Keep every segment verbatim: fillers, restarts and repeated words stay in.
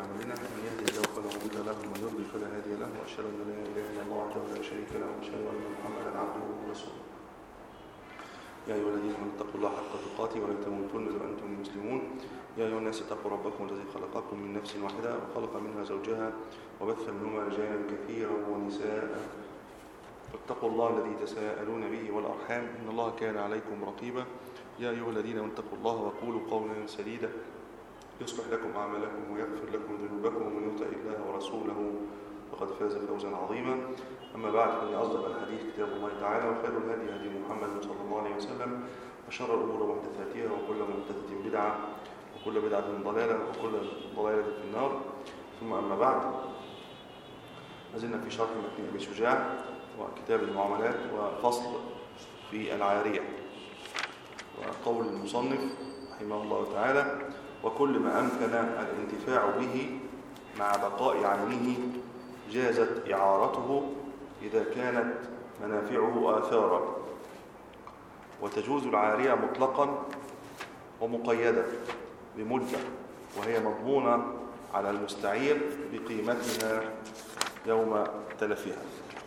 أعمالنا من يهدي الله فلا مضل له ومن يضلل فلا هادي له وأشهد أن لا إله إلا الله وحده لا شريك له وأشهد أن محمدا عبده ورسوله. يا أيها الذين آمنوا اتقوا الله حق تقاته ولا تموتن إلا وأنتم مسلمون. يا أيها الناس اتقوا ربكم الذي خلقكم من نفس واحدة وخلق منها زوجها وبث منهما رجالا كثيرا ونساء فاتقوا الله الذي تساءلون به والأرحام إن الله كان عليكم رقيبا. يا أيها الذين آمنوا اتقوا الله وقولوا قولا سديدا يصلح لكم أعمالكم ويغفر لكم ذنوبكم ومن يطع الله ورسوله فقد فاز فوزا عظيما. أما بعد فإن أصدق الحديث كتاب الله تعالى وخير الهدي هدي محمد صلى الله عليه وسلم وشر الأمور محدثاتها وكل محدثة بدعة وكل بدعة ضلالة وكل ضلالة في النار. ثم أما بعد نزلنا في شرح متن أبي شجاع وكتاب المعاملات وفصل في العارية وقول المصنف رحمه الله تعالى: وكل ما أمكن الانتفاع به مع بقاء عينه جازت إعارته إذا كانت منافعه آثارا، وتجوز العارية مطلقا ومقيدة بمدة وهي مضمونة على المستعير بقيمتها يوم تلفها.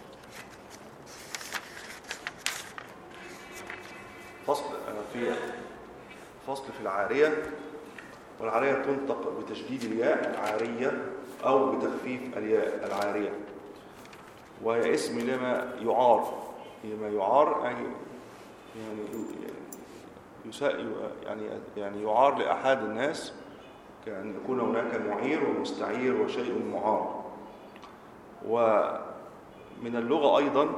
فصل في فصل في العارية. والعارية تنطق بتشديد الياء العارية أو بتخفيف الياء العارية، وهي اسم لما يعار. لما يعار أي يعني يعني يعني يعار لأحد الناس، كأن يكون هناك معير ومستعير وشيء معار. ومن اللغة أيضا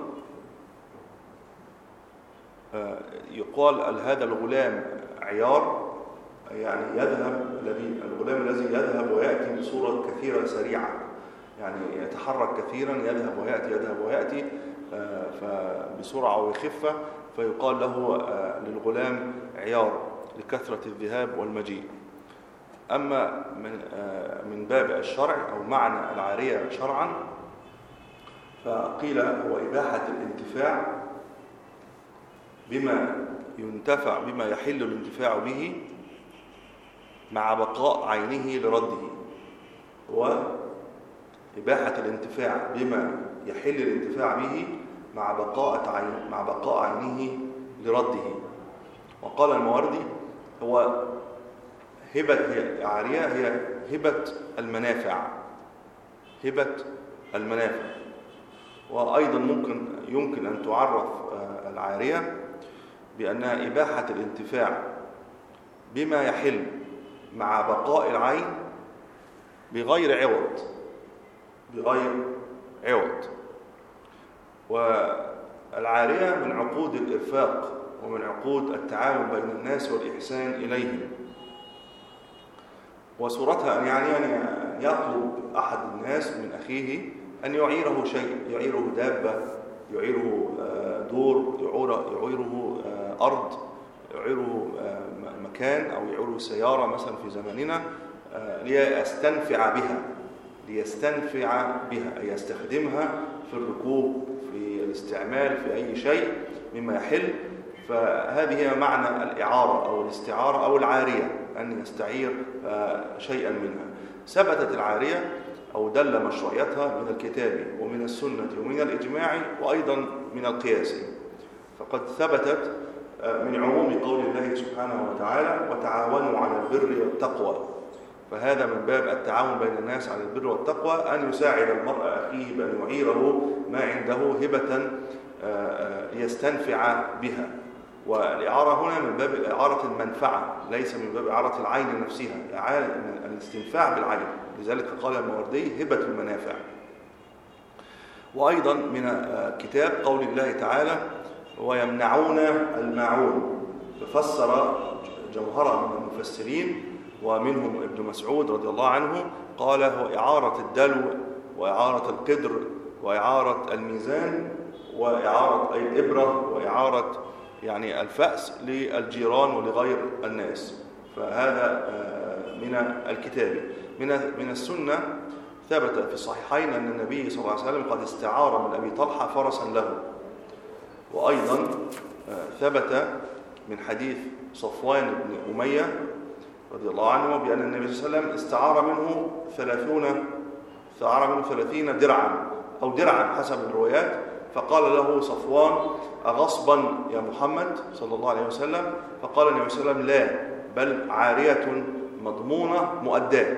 يقال هذا الغلام عيار، يعني يذهب الذي الغلام الذي يذهب ويأتي بصورة كثيرة سريعة، يعني يتحرك كثيرا، يذهب ويأتي يذهب ويأتي بسرعة وخفة، فيقال له للغلام عيار لكثرة الذهاب والمجيء. أما من من باب الشرع أو معنى العارية شرعا فقيل هو إباحة الانتفاع بما ينتفع بما يحل الانتفاع به مع بقاء عينه لرده. وإباحة الانتفاع بما يحل الانتفاع به مع بقاء عين مع بقاء عينه لرده. وقال الماوردي هو هبة هي عارية هي هبة المنافع هبة المنافع وأيضا ممكن يمكن أن تعرف العارية بأنها إباحة الانتفاع بما يحل مع بقاء العين بغير عوض بغير عوض. والعارية من عقود الإرفاق ومن عقود التعاون بين الناس والإحسان إليهم. وصورتها أن يعني أن يطلب أحد الناس من أخيه أن يعيره شيء، يعيره دابة، يعيره دور، يعيره أرض، يعيره مكان، أو يعيره سيارة مثلا في زماننا، ليستنفع بها ليستنفع بها أي يستخدمها في الركوب، في الاستعمال، في أي شيء مما يحل. فهذه هي معنى الإعارة أو الاستعارة أو العارية، أن يستعير شيئا منها. ثبتت العارية أو دل مشروعيتها من الكتاب ومن السنة ومن الإجماع وأيضا من القياس. فقد ثبتت من عموم قول الله سبحانه وتعالى: وتعاونوا على البر والتقوى. فهذا من باب التعاون بين الناس على البر والتقوى، أن يساعد المرء أخيه بأن يعيره ما عنده هبة ليستنفع بها. والإعارة هنا من باب إعارة المنفعة، ليس من باب إعارة العين نفسها، الاستنفاع بالعين. لذلك قال الماوردي هبة المنافع. وأيضا من كتاب قول الله تعالى: ويمنعون الماعون. ففسر جمهرة من المفسرين ومنهم ابن مسعود رضي الله عنه، قال هو إعارة الدلو وإعارة القدر وإعارة الميزان وإعارة أي الإبرة وإعارة يعني الفأس للجيران ولغير الناس. فهذا من الكتاب. من من السنة ثبت في الصحيحين أن النبي صلى الله عليه وسلم قد استعار من أبي طلحة فرسا له. وأيضا ثبت من حديث صفوان بن أمية رضي الله عنه بأن النبي صلى الله عليه وسلم استعار منه ثلاثون استعار منه ثلاثين درعا أو درعا حسب الروايات. فقال له صفوان: أغصبا يا محمد صلى الله عليه وسلم؟ فقال النبي صلى الله عليه وسلم: لا، بل عارية مضمونة مؤداة.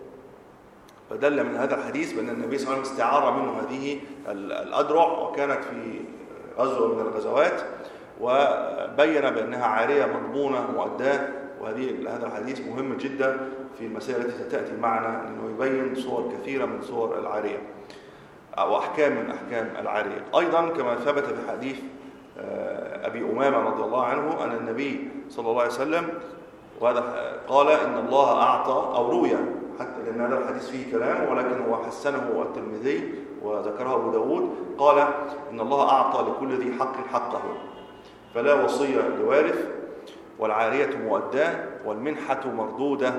فدل من هذا الحديث بأن النبي صلى الله عليه وسلم استعار منه هذه الأدرع، وكانت في غزوة من الغزوات، وبين بأنها عارية مضمونة مؤداة. وهذه هذا الحديث مهم جدا في المسائل التي ستأتي معنا، لأنه يبين صور كثيرة من صور العارية أو أحكام من أحكام العارية. أيضا كما ثبت في حديث أبي أمامة رضي الله عنه أن النبي صلى الله عليه وسلم وهذا قال إن الله أعطى، أو روي حتى لأن هذا الحديث فيه كلام ولكن هو حسنه الترمذي وذكره أبو داود، قال إن الله أعطى لكل ذي حق حقه، فلا وصية لوارث، والعارية مؤداة، والمنحة مردودة،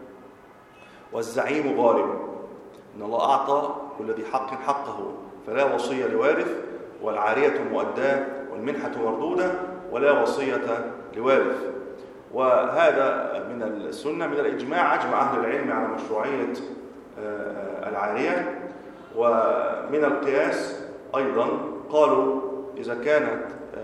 والزعيم غارم. إن الله أعطى كل ذي حق حقه، فلا وصية لوارث، والعارية مؤداة، والمنحة مردودة، ولا وصية لوارث. وهذا من السنة، من الإجماع، أجمع أهل العلم على مشروعية العارية. ومن القياس أيضا قالوا إذا كانت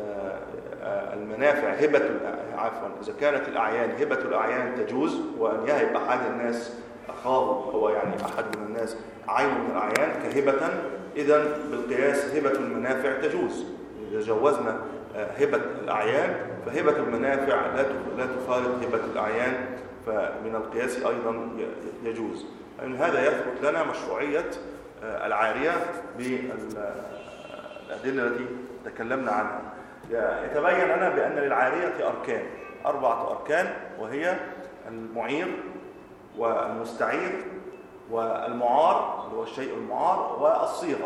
المنافع هبة عفوا إذا كانت الأعيان هبة الأعيان تجوز، وأن يهب أحد الناس أخاه هو يعني أحد من الناس عين من الأعيان كهبة، إذن بالقياس هبة المنافع تجوز. إذا جوزنا هبة الأعيان فهبة المنافع لا تفارق هبة الأعيان، فمن القياس أيضا يجوز. يعني هذا يثبت لنا مشروعية العارية بالأدلة التي تكلمنا عنها. يتبين لنا بأن للعارية أركان، أربعة أركان، وهي المعير والمستعير والمعار اللي هو الشيء المعار والصيغة.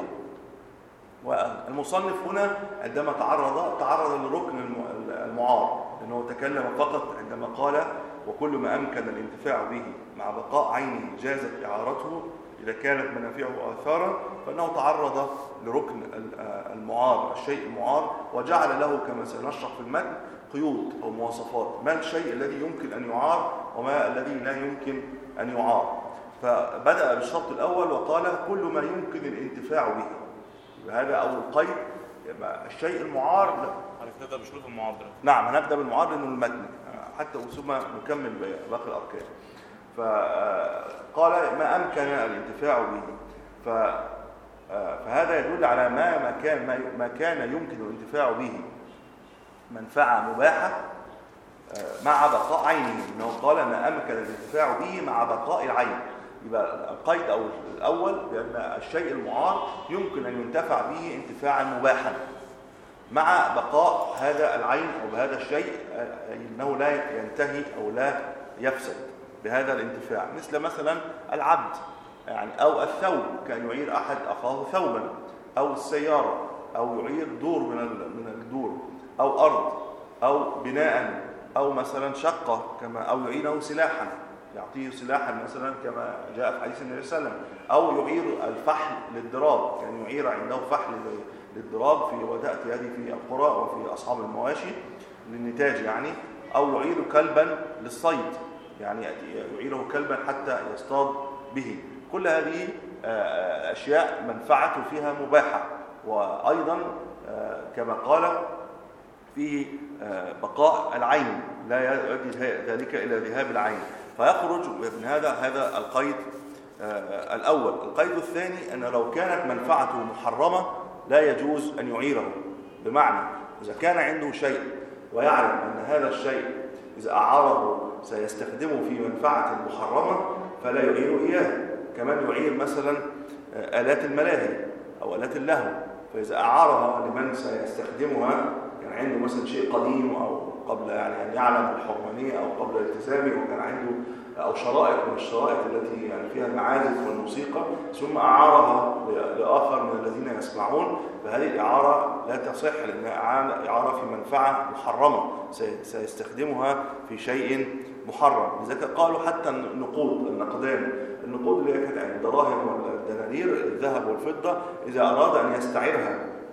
والمصنف هنا عندما تعرض تعرض لركن المعار، لأنه تكلم فقط عندما قال وكل ما أمكن الانتفاع به مع بقاء عينه جازت إعارته إذا كانت منافعه آثارا، فإنه تعرض لركن المعار، الشيء المعار، وجعل له كما سنشرح في المتن قيود أو مواصفات، ما الشيء الذي يمكن أن يعار وما الذي لا يمكن أن يعار. فبدأ بالشرط الأول وقال كل ما يمكن الانتفاع به. هذا أول قيد. الشيء المعار هنبدأ بشروط المعار ده. نعم، هنبدأ بالمعار لأنه المتن حتى ثم نكمل باقي الأركان. فقال ما أمكن الانتفاع به، فهذا يدل على ما ما كان ما كان يمكن الانتفاع به منفعة مباحة مع بقاء عينه، إنه قال ما أمكن الانتفاع به مع بقاء العين. يبقى القيد أو الأول بأن الشيء المعار يمكن أن ينتفع به انتفاعا مباحا مع بقاء هذا العين أو بهذا الشيء، إنه لا ينتهي أو لا يفسد بهذا الانتفاع. مثل مثلا العبد يعني، أو الثوب، كان يعير أحد أخاه ثوبا، أو السيارة، أو يعير دور من من الدور، أو أرض، أو بناء، أو مثلا شقة كما، أو يعينه سلاحا، يعطيه سلاحا مثلا كما جاء في حديث النبي صلى الله عليه وسلم، أو يعير الفحل للضراب، كان يعني يعير عنده فحل للضراب في وتأتي هذه في القرى وفي أصحاب المواشي للنتاج يعني، أو يعير كلبا للصيد، يعني يعيره كلبا حتى يصطاد به. كل هذه أشياء منفعته فيها مباحة، وأيضا كما قال فيه بقاء العين، لا يؤدي ذلك إلى ذهاب العين، فيخرج من هذا هذا القيد الأول. القيد الثاني أن لو كانت منفعته محرمة لا يجوز أن يعيره، بمعنى إذا كان عنده شيء ويعلم أن هذا الشيء إذا أعاره سيستخدمه في منفعة محرمة فلا يعير إياه. كمان يعير مثلا آلات الملاهي أو آلات اللهو، فإذا أعارها لمن سيستخدمها كان عنده مثلا شيء قديم أو قبل يعني أن يعلم الحرمانية أو قبل التزامه، وكان عنده أو شرائط من الشرائط التي يعني فيها المعازف والموسيقى، ثم أعارها لآخر من الذين يسمعون، فهذه الإعارة لا تصح لأنها إعارة في منفعة محرمة سيستخدمها في شيء محرم. لذلك قالوا حتى النقود، النقدان، النقود اللي كانت الدراهم والدنانير، الذهب والفضة، إذا أراد أن يستعيرها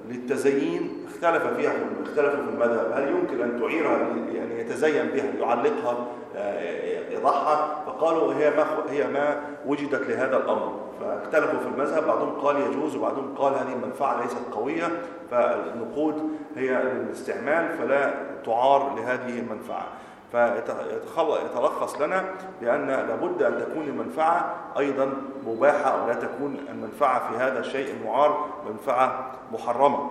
للتزيين اختلف فيها اختلفوا في المذهب، هل يمكن أن تعيرها يعني يتزين بها يعلقها يضعها؟ فقالوا هي ما هي ما وجدت لهذا الأمر، فاختلفوا في المذهب، بعضهم قال يجوز وبعضهم قال هذه المنفعة ليست قوية، فالنقود هي للاستعمال فلا تعار لهذه المنفعة. فيتلخص لنا بأن لابد أن تكون المنفعة أيضا مباحة ولا تكون المنفعة في هذا الشيء المعار منفعة محرمة.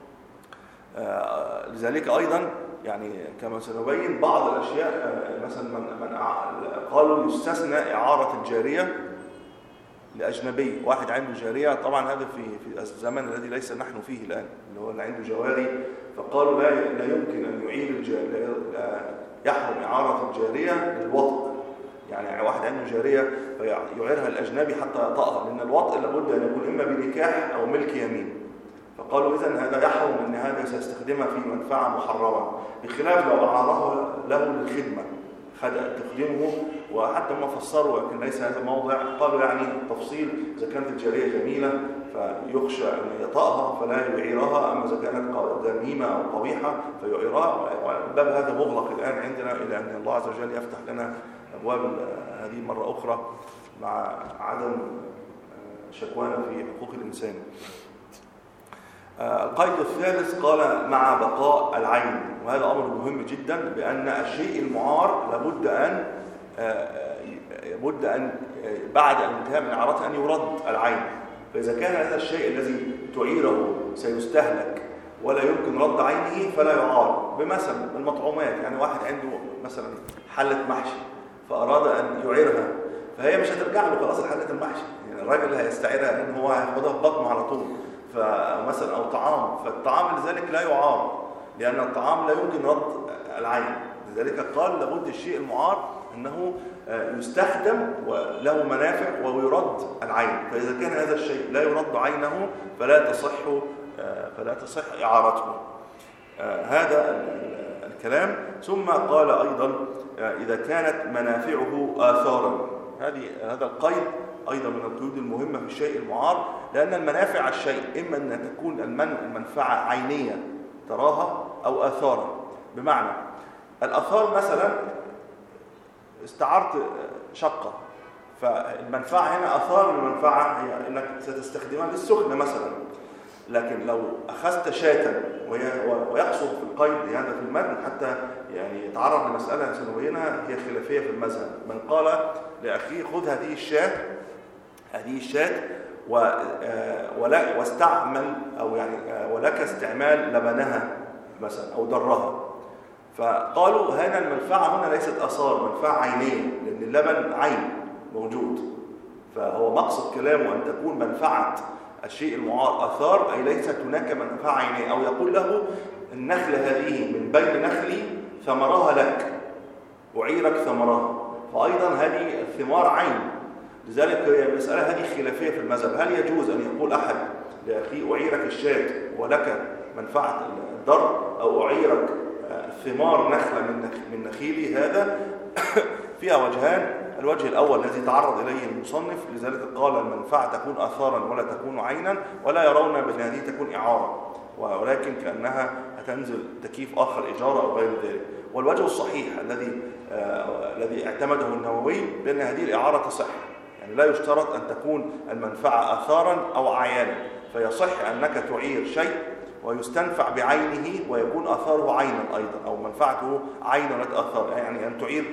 آه لذلك أيضا يعني كما سنبين بعض الأشياء، آه مثلا من, من قالوا يستثنى إعارة الجارية لأجنبي، واحد عنده جارية، طبعا هذا في في الزمن الذي ليس نحن فيه الآن، اللي هو اللي عنده جواري، فقالوا لا لا يمكن أن يعير الجارية، يحرم إعارة الجارية للوطء، يعني واحد عنده جارية فيعيرها الأجنبي حتى يطأها، لأن الوطء لابد أن يكون إما بنكاح أو ملك يمين. فقالوا إذن هذا يحرم أن هذا سيستخدمها في منفعة محرمة، بخلاف لو أعارها له للخدمة تخدمه. وحتى ما فسروا لكن ليس هذا موضع، قالوا يعني تفصيل إذا كانت الجارية جميلة فيخشى أن يطأها فلا يعيرها، أما إذا كانت ذميمة أو قبيحة فيعيرها. الباب هذا مغلق الآن عندنا إلى أن الله عز وجل يفتح لنا أبواب هذه مرة أخرى مع عدم شكوانا في حقوق الإنسان. القيد الثالث قال مع بقاء العين، وهذا أمر مهم جدا، بأن الشيء المعار لابد أن لابد أن بعد الانتهاء من إعارته أن يرد العين. فإذا كان هذا الشيء الذي تعيره سيستهلك ولا يمكن رد عينه فلا يعار. بمثل المطعومات، يعني واحد عنده مثلا حلة محشي فأراد أن يعيرها، فهي مش هترجع له خلاص حلة المحشي، يعني الراجل هيستعيرها لأن هو هياخدها في بطنه على طول، فمثلا أو طعام، فالطعام لذلك لا يعار لأن الطعام لا يمكن رد العين. لذلك قال لابد الشيء المعار أنه يستخدم وله منافع ويرد العين، فإذا كان هذا الشيء لا يرد عينه فلا تصح فلا تصح إعارته. هذا الكلام. ثم قال أيضا إذا كانت منافعه آثارا، هذه هذا القيد أيضا من القيود المهمة في الشيء المعار، لأن المنافع الشيء إما أن تكون المنفعة عينية تراها أو آثارا. بمعنى الآثار مثلا استعرت شقة، فالمنفعة هنا آثار المنفعة هي أنك ستستخدمها للسخن مثلا، لكن لو أخذت شاة ويقصد في القيد هذا في المتن حتى يعني يتعرض لمسألة سنبينها هي خلافية في المذهب. من قال لأخيه خذ هذه الشاة هذه الشاة ولا واستعمل أو يعني ولك استعمال لبنها مثلا أو ضرها، فقالوا هنا المنفعة هنا ليست آثار، منفعة عينية، لأن اللبن عين موجود. فهو مقصد كلامه أن تكون منفعة الشيء المعار آثار، أي ليست هناك منفعة عينية. أو يقول له النخلة هذه من بين نخلي ثمرها لك، أعيرك ثمرها، فأيضا هذه الثمار عين. لذلك هي المسألة هذه خلافية في المذهب، هل يجوز أن يقول أحد لأخي أعيرك الشاة ولك منفعة الضر، أو أعيرك ثمار نخلة من نخيلي؟ هذا فيها وجهان. الوجه الأول الذي تعرض إليه المصنف، لذلك قال المنفعة تكون آثارا ولا تكون عينا، ولا يرون بأن هذه تكون إعارة، ولكن كأنها هتنزل تكييف آخر إجارة أو غير ذلك. والوجه الصحيح الذي آه الذي اعتمده النووي بأن هذه الإعارة تصح، يعني لا يشترط أن تكون المنفعة آثارا أو أعيانا، فيصح أنك تعير شيء ويستنفع بعينه ويكون آثاره عينا أيضا، أو منفعته عينا لا آثار، يعني أن تعير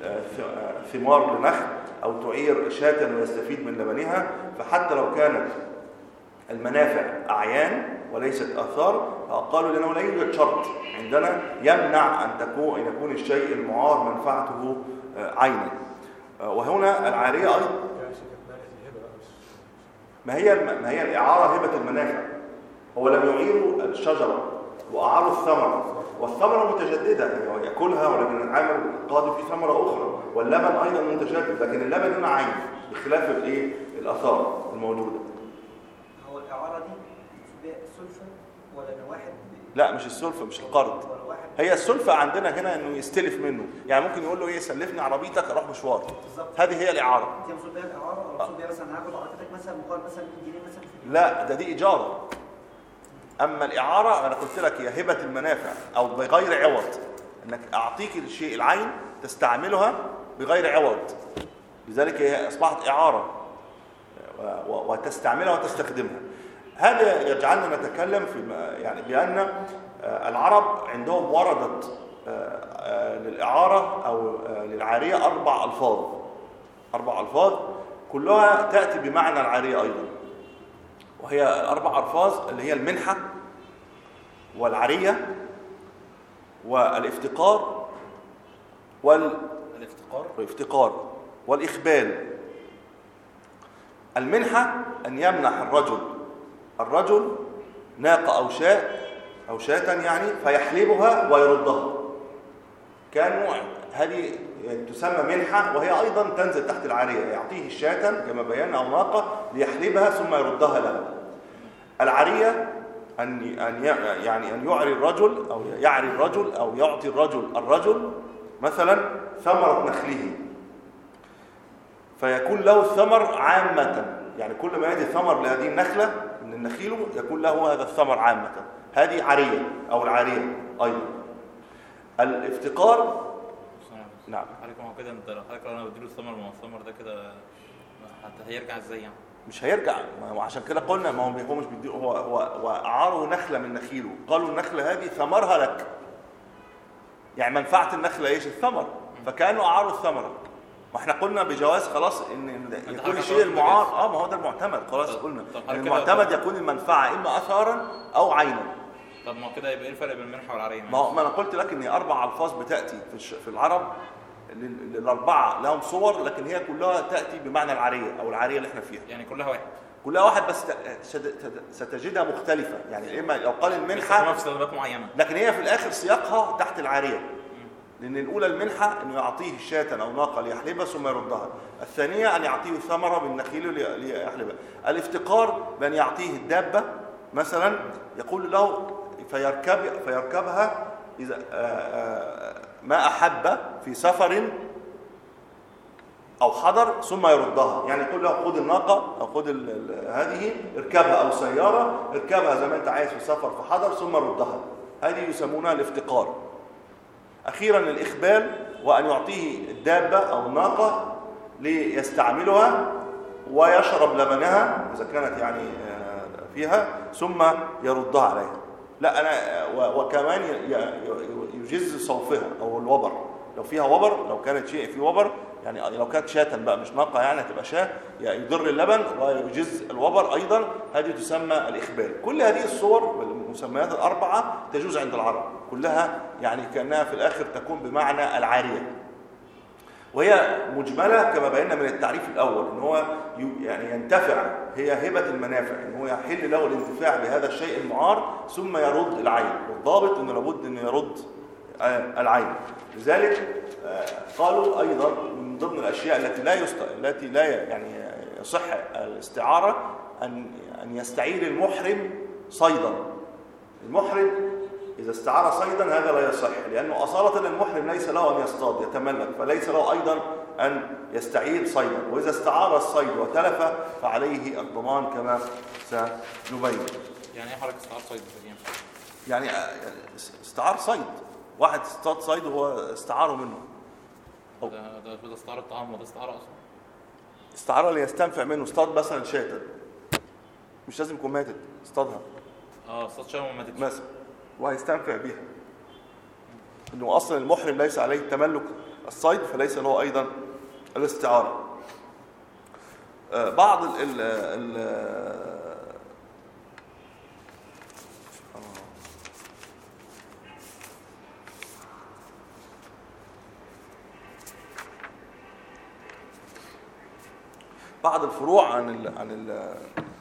ثمار لنخل أو تعير شاة ويستفيد من لبنها. فحتى لو كانت المنافع أعيان وليست آثار، قالوا لأنه لا يوجد شرط عندنا يمنع أن تكون أن يكون الشيء المعار منفعته عينا. وهنا العارية أيضا ما هي ما هي الإعارة هبة المنافع. هو لم يعيروا الشجرة وأعاروا الثمرة، والثمرة متجددة يعني يأكلها، ولكن العامل القادم في ثمرة أخرى، واللبن أيضا متجدد، لكن اللبن هنا عين بخلاف الإيه الآثار الموجودة. هو الإعارة دي بيع السلفة ولا واحد؟ لا مش السلفة، مش القرض. هي السلفة عندنا هنا إنه يستلف منه، يعني ممكن يقول له إيه سلفني عربيتك أروح مشوار. هذه هي الإعارة. أنت مقصود بيها الإعارة ولا مقصود بيها مثلا هاخد عربيتك مثلا مقابل مثلا مئة جنيه مثلا؟ لا ده دي إيجار. أما الإعارة أنا قلت لك هي هبة المنافع أو بغير عوض، أنك أعطيك الشيء العين تستعملها بغير عوض، لذلك هي أصبحت إعارة وتستعملها وتستخدمها. هذا يجعلنا نتكلم في يعني بأن العرب عندهم وردت للإعارة أو للعارية أربع ألفاظ أربع ألفاظ كلها تأتي بمعنى العارية أيضا، وهي الأربع ألفاظ اللي هي المنحة والعارية والافتقار والافتقار والإخبال. المنحة أن يمنح الرجل الرجل ناقة أو شاء أو شاة يعني فيحلبها ويردها، كانوا هذه تسمى منحة، وهي أيضا تنزل تحت العارية، يعطيه شاة كما بينا أو ناقة ليحلبها ثم يردها له. العارية أن أن يعني أن يعري الرجل أو يعري الرجل أو يعطي الرجل الرجل مثلا ثمرة نخله، فيكون له الثمر عامة، يعني كل ما يأتي ثمر لهذه النخلة من النخيل يكون له هذا الثمر عامة، هذه عارية أو العارية أيضا. الافتقار نعم حضرتك ما هو كده، انت لو حضرتك لو انا بديله الثمر، ما هو الثمر ده كده حتى هيرجع ازاي يعني؟ مش هيرجع، وعشان كده قلنا ما هو هو مش بيديه، هو هو واعاره نخله من نخيله، قالوا النخله هذه ثمرها لك، يعني منفعه النخله ايش؟ الثمر، فكانوا اعاروا الثمره. ما احنا قلنا بجواز خلاص ان كل شيء المعار اه ما هو ده المعتمد خلاص. قلنا المعتمد يكون المنفعه اما اثارا او عينا. طب ما كده يبقى ايه الفرق بين المنحه والعاريه؟ ما, ما انا قلت لك ان اربع الفاظ بتاتي في الش... في العرب، الاربعه لهم صور لكن هي كلها تاتي بمعنى العاريه او العاريه اللي احنا فيها، يعني كلها واحد كلها واحد بس ستجدها مختلفه، يعني اما لو قال المنحه في صيغات معينه لكن هي في الاخر سياقها تحت العاريه، لان الاولى المنحه انه يعطيه شاة او ناقه ليحلبها ثم يردها، الثانيه ان يعطيه ثمره من نخيله ليحلبها، الافتقار بان يعطيه الدابه مثلا يقول له فيركب فيركبها اذا ما احب في سفر او حضر ثم يردها، يعني يقول له خذ الناقه او خذ هذه اركبها، او سياره اركبها زي ما انت عايز في سفر في حضر ثم ردها، هذه يسمونها الافتقار. اخيرا الاخبال، وان يعطيه الدابه او الناقه ليستعملها ويشرب لبنها اذا كانت يعني فيها ثم يردها عليها. لا انا وكمان يجز صوفها او الوبر، لو فيها وبر، لو كانت شيء في وبر، يعني لو كانت شاة بقى مش ناقه يعني هتبقى شاة، يضر اللبن ويجز الوبر ايضا، هذه تسمى الاخبال. كل هذه الصور والمسميات الاربعه تجوز عند العرب كلها، يعني كانها في الاخر تكون بمعنى العاريه، وهي مجمله كما بينا من التعريف الاول ان هو يعني ينتفع، هي هبه المنافع، ان هو يحل له الانتفاع بهذا الشيء المعار ثم يرد العين، والضابط انه لابد انه يرد العين. لذلك قالوا ايضا من ضمن الاشياء التي لا يست... التي لا يعني يصح الاستعاره ان ان يستعير المحرم صيدا. المحرم اذا استعار صيدا هذا لا يصح، لانه اصاله المحرم ليس له ان يصطاد يتملك، فليس له ايضا ان يستعير صيدا، واذا استعار الصيد وتلف فعليه الضمان كما سنبين. يعني ايه حضرتك استعار صيد؟ يعني استعار صيد، واحد اصطاد صيد وهو استعاره منه. ده ده ده استعاره الطعام، وده استعاره اصلا استعاره ليستنفع منه، اصطاد مثلا شاة مش لازم يكون ماتت، اصطادها اه اصطاد شاة وما ماتتش مثلا وهيستنفع بيها، انه اصلا المحرم ليس عليه تملك الصيد فليس له ايضا الاستعاره. آه بعض ال ال بعض الفروع عن ال عن ال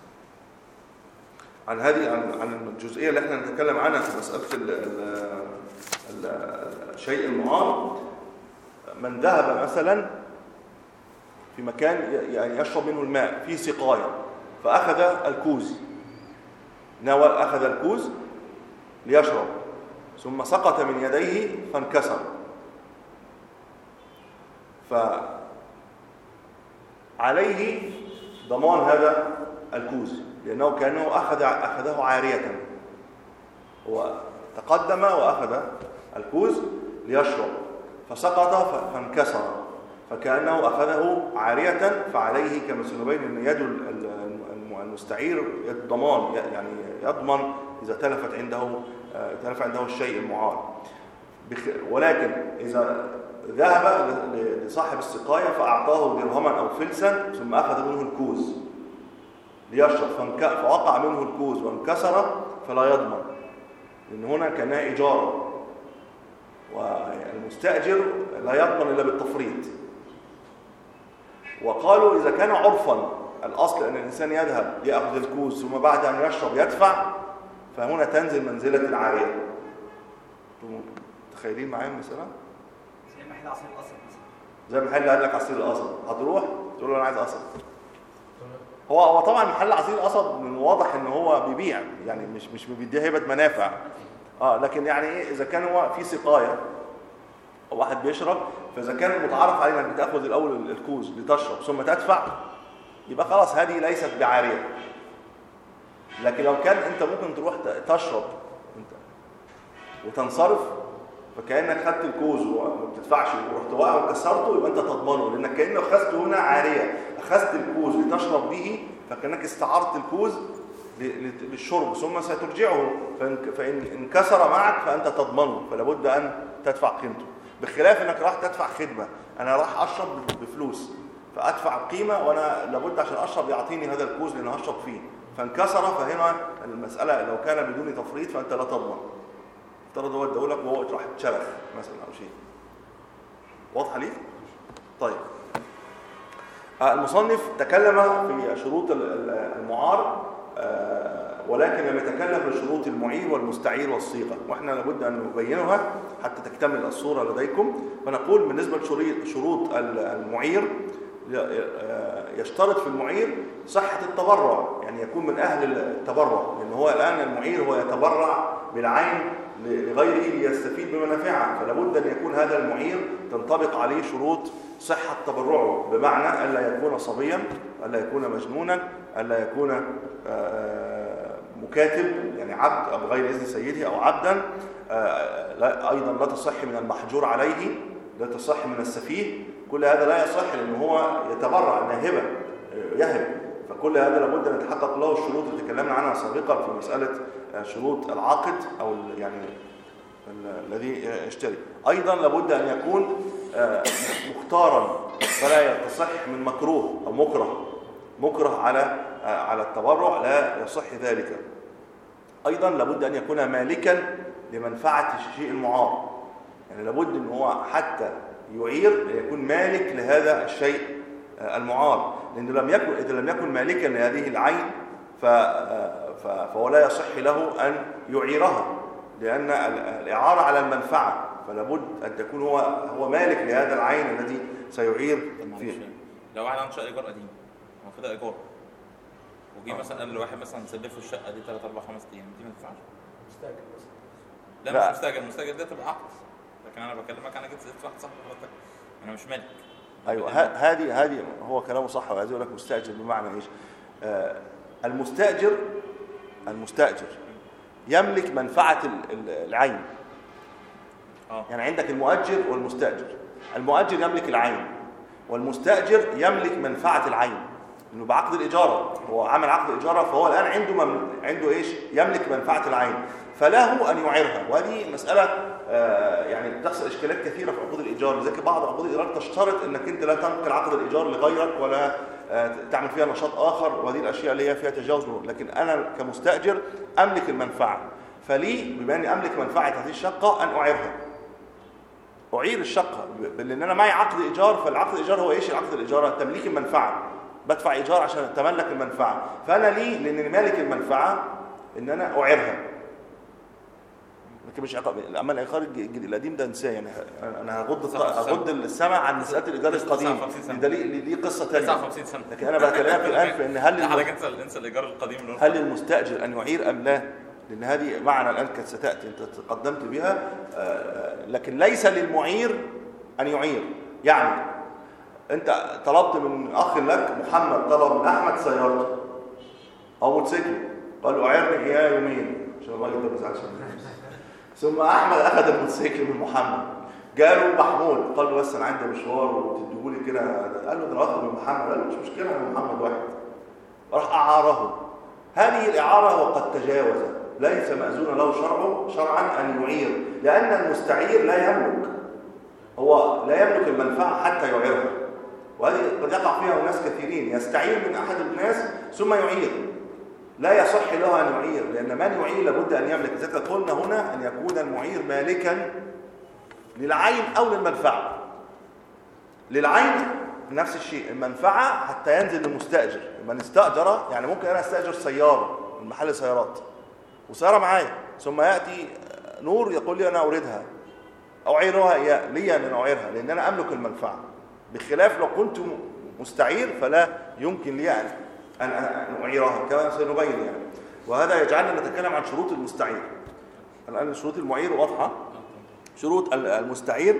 عن هذه عن عن الجزئيه اللي احنا نتكلم عنها في مساله ال ال الشيء المعار. من ذهب مثلا في مكان يعني يشرب منه الماء في سقايه فاخذ الكوز، نوى اخذ الكوز ليشرب ثم سقط من يديه فانكسر، فعليه ضمان هذا الكوز لأنه كأنه أخذ أخذه عارية، هو تقدم وأخذ الكوز ليشرب فسقط فانكسر، فكأنه أخذه عارية، فعليه كما سنبين أن يد المستعير يد ضمان، يعني يضمن إذا تلفت عنده تلف عنده الشيء المعار. ولكن إذا ذهب لصاحب السقاية فأعطاه درهما أو فلسا ثم أخذ منه الكوز ليشرب فوقع منه الكوز وانكسر فلا يضمن، لأن هنا كانها إجارة، والمستأجر لا يضمن إلا بالتفريط. وقالوا إذا كان عرفا الأصل أن الإنسان يذهب يأخذ الكوز ثم بعد أن يشرب يدفع، فهنا تنزل منزلة العارية. تخيلين معايا المسألة؟ زي محل عصير القصب مثلا، زي محل قال لك عصير القصب، هتروح تقول له أنا عايز قصب. هو هو طبعا محل عصير القصب من واضح ان هو بيبيع، يعني مش مش بيديها هبه منافع، اه لكن يعني ايه اذا كان هو في سقايه او واحد بيشرب، فاذا كان متعارف عليه انك بتاخذ الاول الكوز لتشرب ثم تدفع، يبقى خلاص هذه ليست بعاريه. لكن لو كان انت ممكن تروح تشرب انت وتنصرف، فكانك خدت الكوز وما بتدفعش ورحت واقع وكسرته، يبقى انت تضمنه، لانك كانك اخذته هنا عاريه، اخذت الكوز لتشرب به، فكانك استعرت الكوز للشرب ثم سترجعه، فان انكسر معك فانت تضمنه، فلا بد ان تدفع قيمته. بخلاف انك راح تدفع خدمه، انا راح اشرب بفلوس فادفع قيمه، وانا لابد عشان اشرب يعطيني هذا الكوز لان هشرب فيه، فانكسر، فهنا المساله لو كان بدون تفريط فانت لا تضمن. افترض هو اداهولك وهو راح اتشرخ مثلا او شيء. واضحه ليك؟ طيب. المصنف تكلم في شروط المعار، ولكن لم يتكلم بشروط المعير والمستعير والصيغه، واحنا لابد ان نبينها حتى تكتمل الصوره لديكم. فنقول بالنسبه لشروط المعير، يشترط في المعير صحه التبرع، يعني يكون من اهل التبرع، لان هو الان المعير هو يتبرع بالعين لغيره ليستفيد بمنافعه، فلا بد ان يكون هذا المعير تنطبق عليه شروط صحه تبرعه، بمعنى الا يكون صبيا، الا يكون مجنونا، الا يكون مكاتب يعني عبد او بغير اذن سيده او عبدا، ايضا لا تصح من المحجور عليه، لا تصح من السفيه، كل هذا لا يصح لان هو يتبرع انها هبه يهب، فكل هذا لابد ان يتحقق له الشروط اللي تكلمنا عنها سابقا في مساله شروط العاقد او يعني الذي يشتري. ايضا لابد ان يكون مختارا، فلا يصح من مكروه او مكره مكره على على التبرع، لا يصح ذلك. ايضا لابد ان يكون مالكا لمنفعه الشيء المعار، يعني لابد ان هو حتى يعير يكون مالك لهذا الشيء المعار، لانه لم يكن اذا لم يكن مالكا لهذه العين فهو لا يصح له ان يعيرها، لان الاعاره على المنفعه، فلا بد ان تكون هو هو مالك لهذا العين الذي سيعير فيه. لو واحد عنده شقه ايجار قديم المفروض ايجار، وجي مثلا قال لواحد مثلا سلفه الشقه دي ثلاثة أربعة خمسة ايام، دي ما تنفعش. مستاجر مثلا؟ لا, لا مش مستاجر، المستاجر ده تبقى عقد، لكن انا بكلمك انا جيت سالت واحد صاحبي حضرتك انا مش مالك. ايوه هذه هذه هو كلامه صح، وعايز اقول لك مستاجر بمعنى ايش؟ آه المستاجر المستاجر يملك منفعه العين. اه يعني عندك المؤجر والمستاجر، المؤجر يملك العين والمستاجر يملك منفعه العين، انه بعقد الاجاره هو عمل عقد اجاره، فهو الان عنده مم... عنده ايش؟ يملك منفعه العين، فله ان يعيرها. وهذه مساله آه يعني بتحصل اشكالات كثيره في عقود الايجار، لذلك بعض عقود الايجار تشترط انك انت لا تنقل عقد الايجار لغيرك ولا آه تعمل فيها نشاط اخر، وهذه الاشياء اللي هي فيها تجاوز، لكن انا كمستاجر املك المنفعه، فلي بما اني املك منفعه هذه الشقه ان اعيرها. اعير الشقه لان انا معي عقد ايجار، فالعقد الايجار هو ايش؟ العقد الايجار تمليك المنفعه، بدفع ايجار عشان اتملك المنفعه، فانا لي لانني مالك المنفعه ان انا اعيرها. لكن مش عقاب، اما الايجار القديم ده انساه، يعني انا هغض هغض السمع عن مساله الايجار القديم، ده ليه قصه ثانيه تسعة وخمسين سنه، لكن انا بكلمك الان في ان هل حضرتك انسى الايجار القديم، هل المستاجر ان يعير ام لا؟ لان هذه معنى الان كانت ستاتي انت تقدمت بها، لكن ليس للمعير ان يعير. يعني انت طلبت من اخ لك محمد، طلب من احمد سيارته او موتوسيكل، قال له اعيرني اياه يومين، عشان الراجل ده ما يزعلش مني. ثم احمد اخذ الموتوسيكل من محمد، جاله محمود قال له بس انا عندي مشوار وتديهولي كده، قال له ده انا واخده من محمد، قال له مش مشكله انا محمد واحد، راح اعاره. هذه الاعاره وقد تجاوز، ليس مأذون له شرعه شرعا ان يعير، لان المستعير لا يملك، هو لا يملك المنفعه حتى يعيرها، وهذه قد يقع فيها ناس كثيرين، يستعير من احد الناس ثم يعير، لا يصح له ان يعير، لان من يعير لابد ان يملك. لذلك قلنا هنا ان يكون المعير مالكا للعين او للمنفعه. للعين نفس الشيء، المنفعه حتى ينزل للمستاجر، من استاجر يعني ممكن انا استاجر سياره من محل سيارات وسياره معايا، ثم ياتي نور يقول لي انا اريدها، اعيرها اياه، لي ان اعيرها لان انا املك المنفعه، بخلاف لو كنت مستعير فلا يمكن لي ان ان اعيرها كما سنبين يعني. وهذا يجعلنا نتكلم عن شروط المستعير. الان شروط المعير واضحه. شروط المستعير،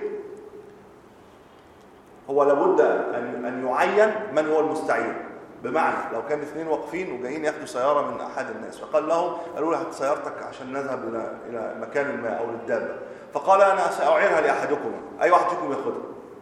هو لابد ان ان يعين من هو المستعير، بمعنى لو كان اثنين واقفين وجايين ياخدوا سياره من احد الناس، فقال له قالوا له هات سيارتك عشان نذهب الى الى مكان ما او للدابه، فقال انا ساعيرها لاحدكما، اي واحد فيكم ياخذها.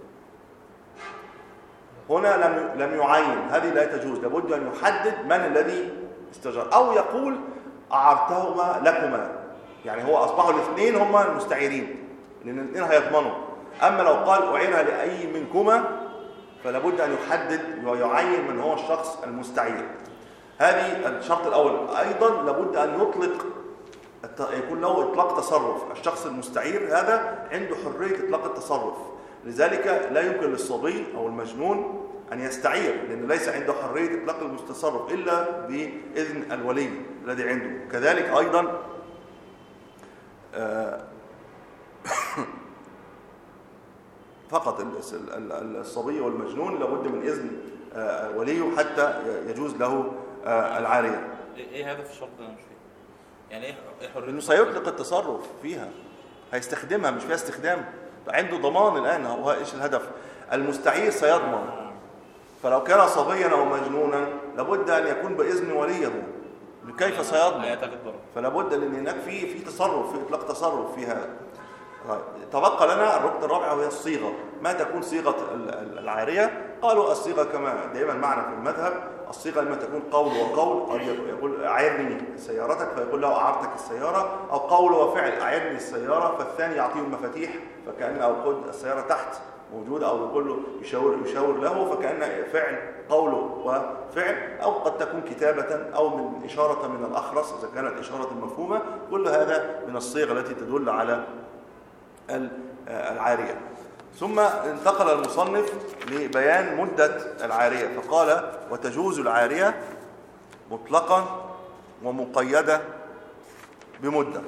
هنا لم لم يعين، هذه لا تجوز، لابد ان يحدد من الذي استاجر، او يقول اعرتهما لكما، يعني هو اصبحوا الاثنين هما المستعيرين لان الاثنين هيضمنوا. اما لو قال اعيرها لاي منكما فلابد ان يحدد ويعين من هو الشخص المستعير. هذه الشرط الاول. ايضا لابد ان يطلق، يكون له اطلاق تصرف. الشخص المستعير هذا عنده حريه اطلاق التصرف، لذلك لا يمكن للصبي او المجنون ان يستعير، لان ليس عنده حريه اطلاق التصرف الا باذن الولي الذي عنده. كذلك ايضا فقط الصبي والمجنون لابد من اذن وليه حتى يجوز له العاريه. ايه هدف الشرط ده؟ مش فاهم يعني ايه حريه؟ انه سيطلق التصرف فيها، هيستخدمها، مش فيها استخدام، عنده ضمان. الان هو ايش الهدف؟ المستعير سيضمن، فلو كان صبيا او مجنونا لابد ان يكون باذن وليه. كيف سيضمن؟ فلابد ان هناك في في تصرف، في اطلاق تصرف في هذا. تبقى لنا الركن الرابع وهي الصيغه. ما تكون صيغه العاريه؟ قالوا الصيغه كما دائما معنا في المذهب، الصيغه لما تكون قول وقول، قد يقول اعيرني سيارتك فيقول له اعرتك السياره، او قول وفعل اعيرني السياره، فالثاني يعطيه المفاتيح فكأن او خد السياره تحت موجوده، او يقول له يشاور يشاور له فكأن فعل قوله وفعل، او قد تكون كتابه او من اشاره من الاخرس اذا كانت اشاره مفهومه. كل هذا من الصيغ التي تدل على العارية. ثم انتقل المصنف لبيان مدة العارية فقال: وتجوز العارية مطلقة ومقيدة بمدة.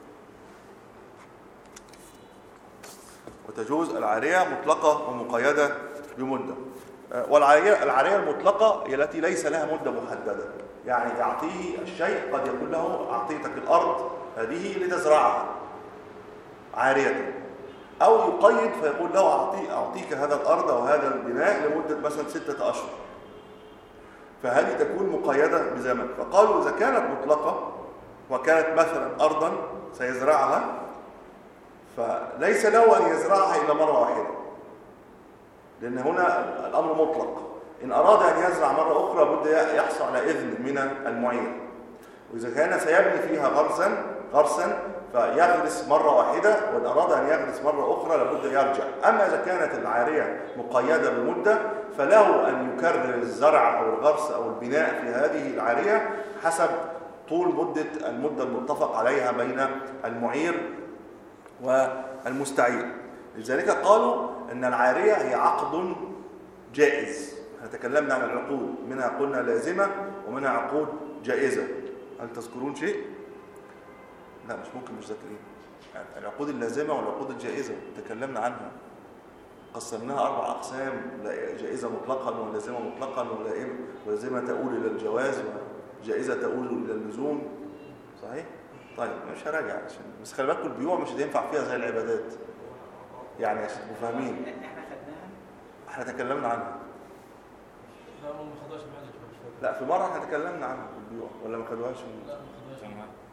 وتجوز العارية مطلقة ومقيدة بمدة. والعارية العارية المطلقة هي التي ليس لها مدة محددة، يعني يعطيه الشيء، قد يقول له أعطيتك الأرض هذه لتزرعها عارية، أو يقيد فيقول له أعطي أعطيك هذا الأرض أو هذا البناء لمدة مثلا ستة أشهر، فهذه تكون مقيدة بزمن. فقالوا إذا كانت مطلقة وكانت مثلا أرضا سيزرعها فليس له أن يزرعها إلا مرة واحدة، لأن هنا الأمر مطلق. إن أراد أن يزرع مرة أخرى بد يحصل على إذن من المعير. وإذا كان سيبني فيها غرسا غرسا فيغرس مرة واحدة، وإن أراد أن يغرس مرة أخرى لابد يرجع. أما إذا كانت العارية مقيدة بمدة فله أن يكرر الزرع أو الغرس أو البناء في هذه العارية حسب طول مدة المدة المتفق عليها بين المعير والمستعير. لذلك قالوا أن العارية هي عقد جائز. احنا تكلمنا عن العقود، منها قلنا لازمة ومنها عقود جائزة. هل تذكرون شيء؟ لا مش ممكن مش ذاكرين. يعني العقود اللازمة والعقود الجائزة تكلمنا عنها، قسمناها أربع أقسام: جائزة مطلقا ولازمة مطلقا ولازمة تؤول إلى الجواز وجائزة تؤول إلى اللزوم. صحيح؟ طيب مش هراجع عشان بس خلي بالكم البيوع مش هتنفع فيها زي العبادات، يعني عشان تبقوا فاهمين. احنا خدناها، احنا تكلمنا عنها. لا ما خدوهاش معانا. لا في مرة احنا تكلمنا عنها في البيوع ولا ما خدوهاش؟ لا ما خدوهاش.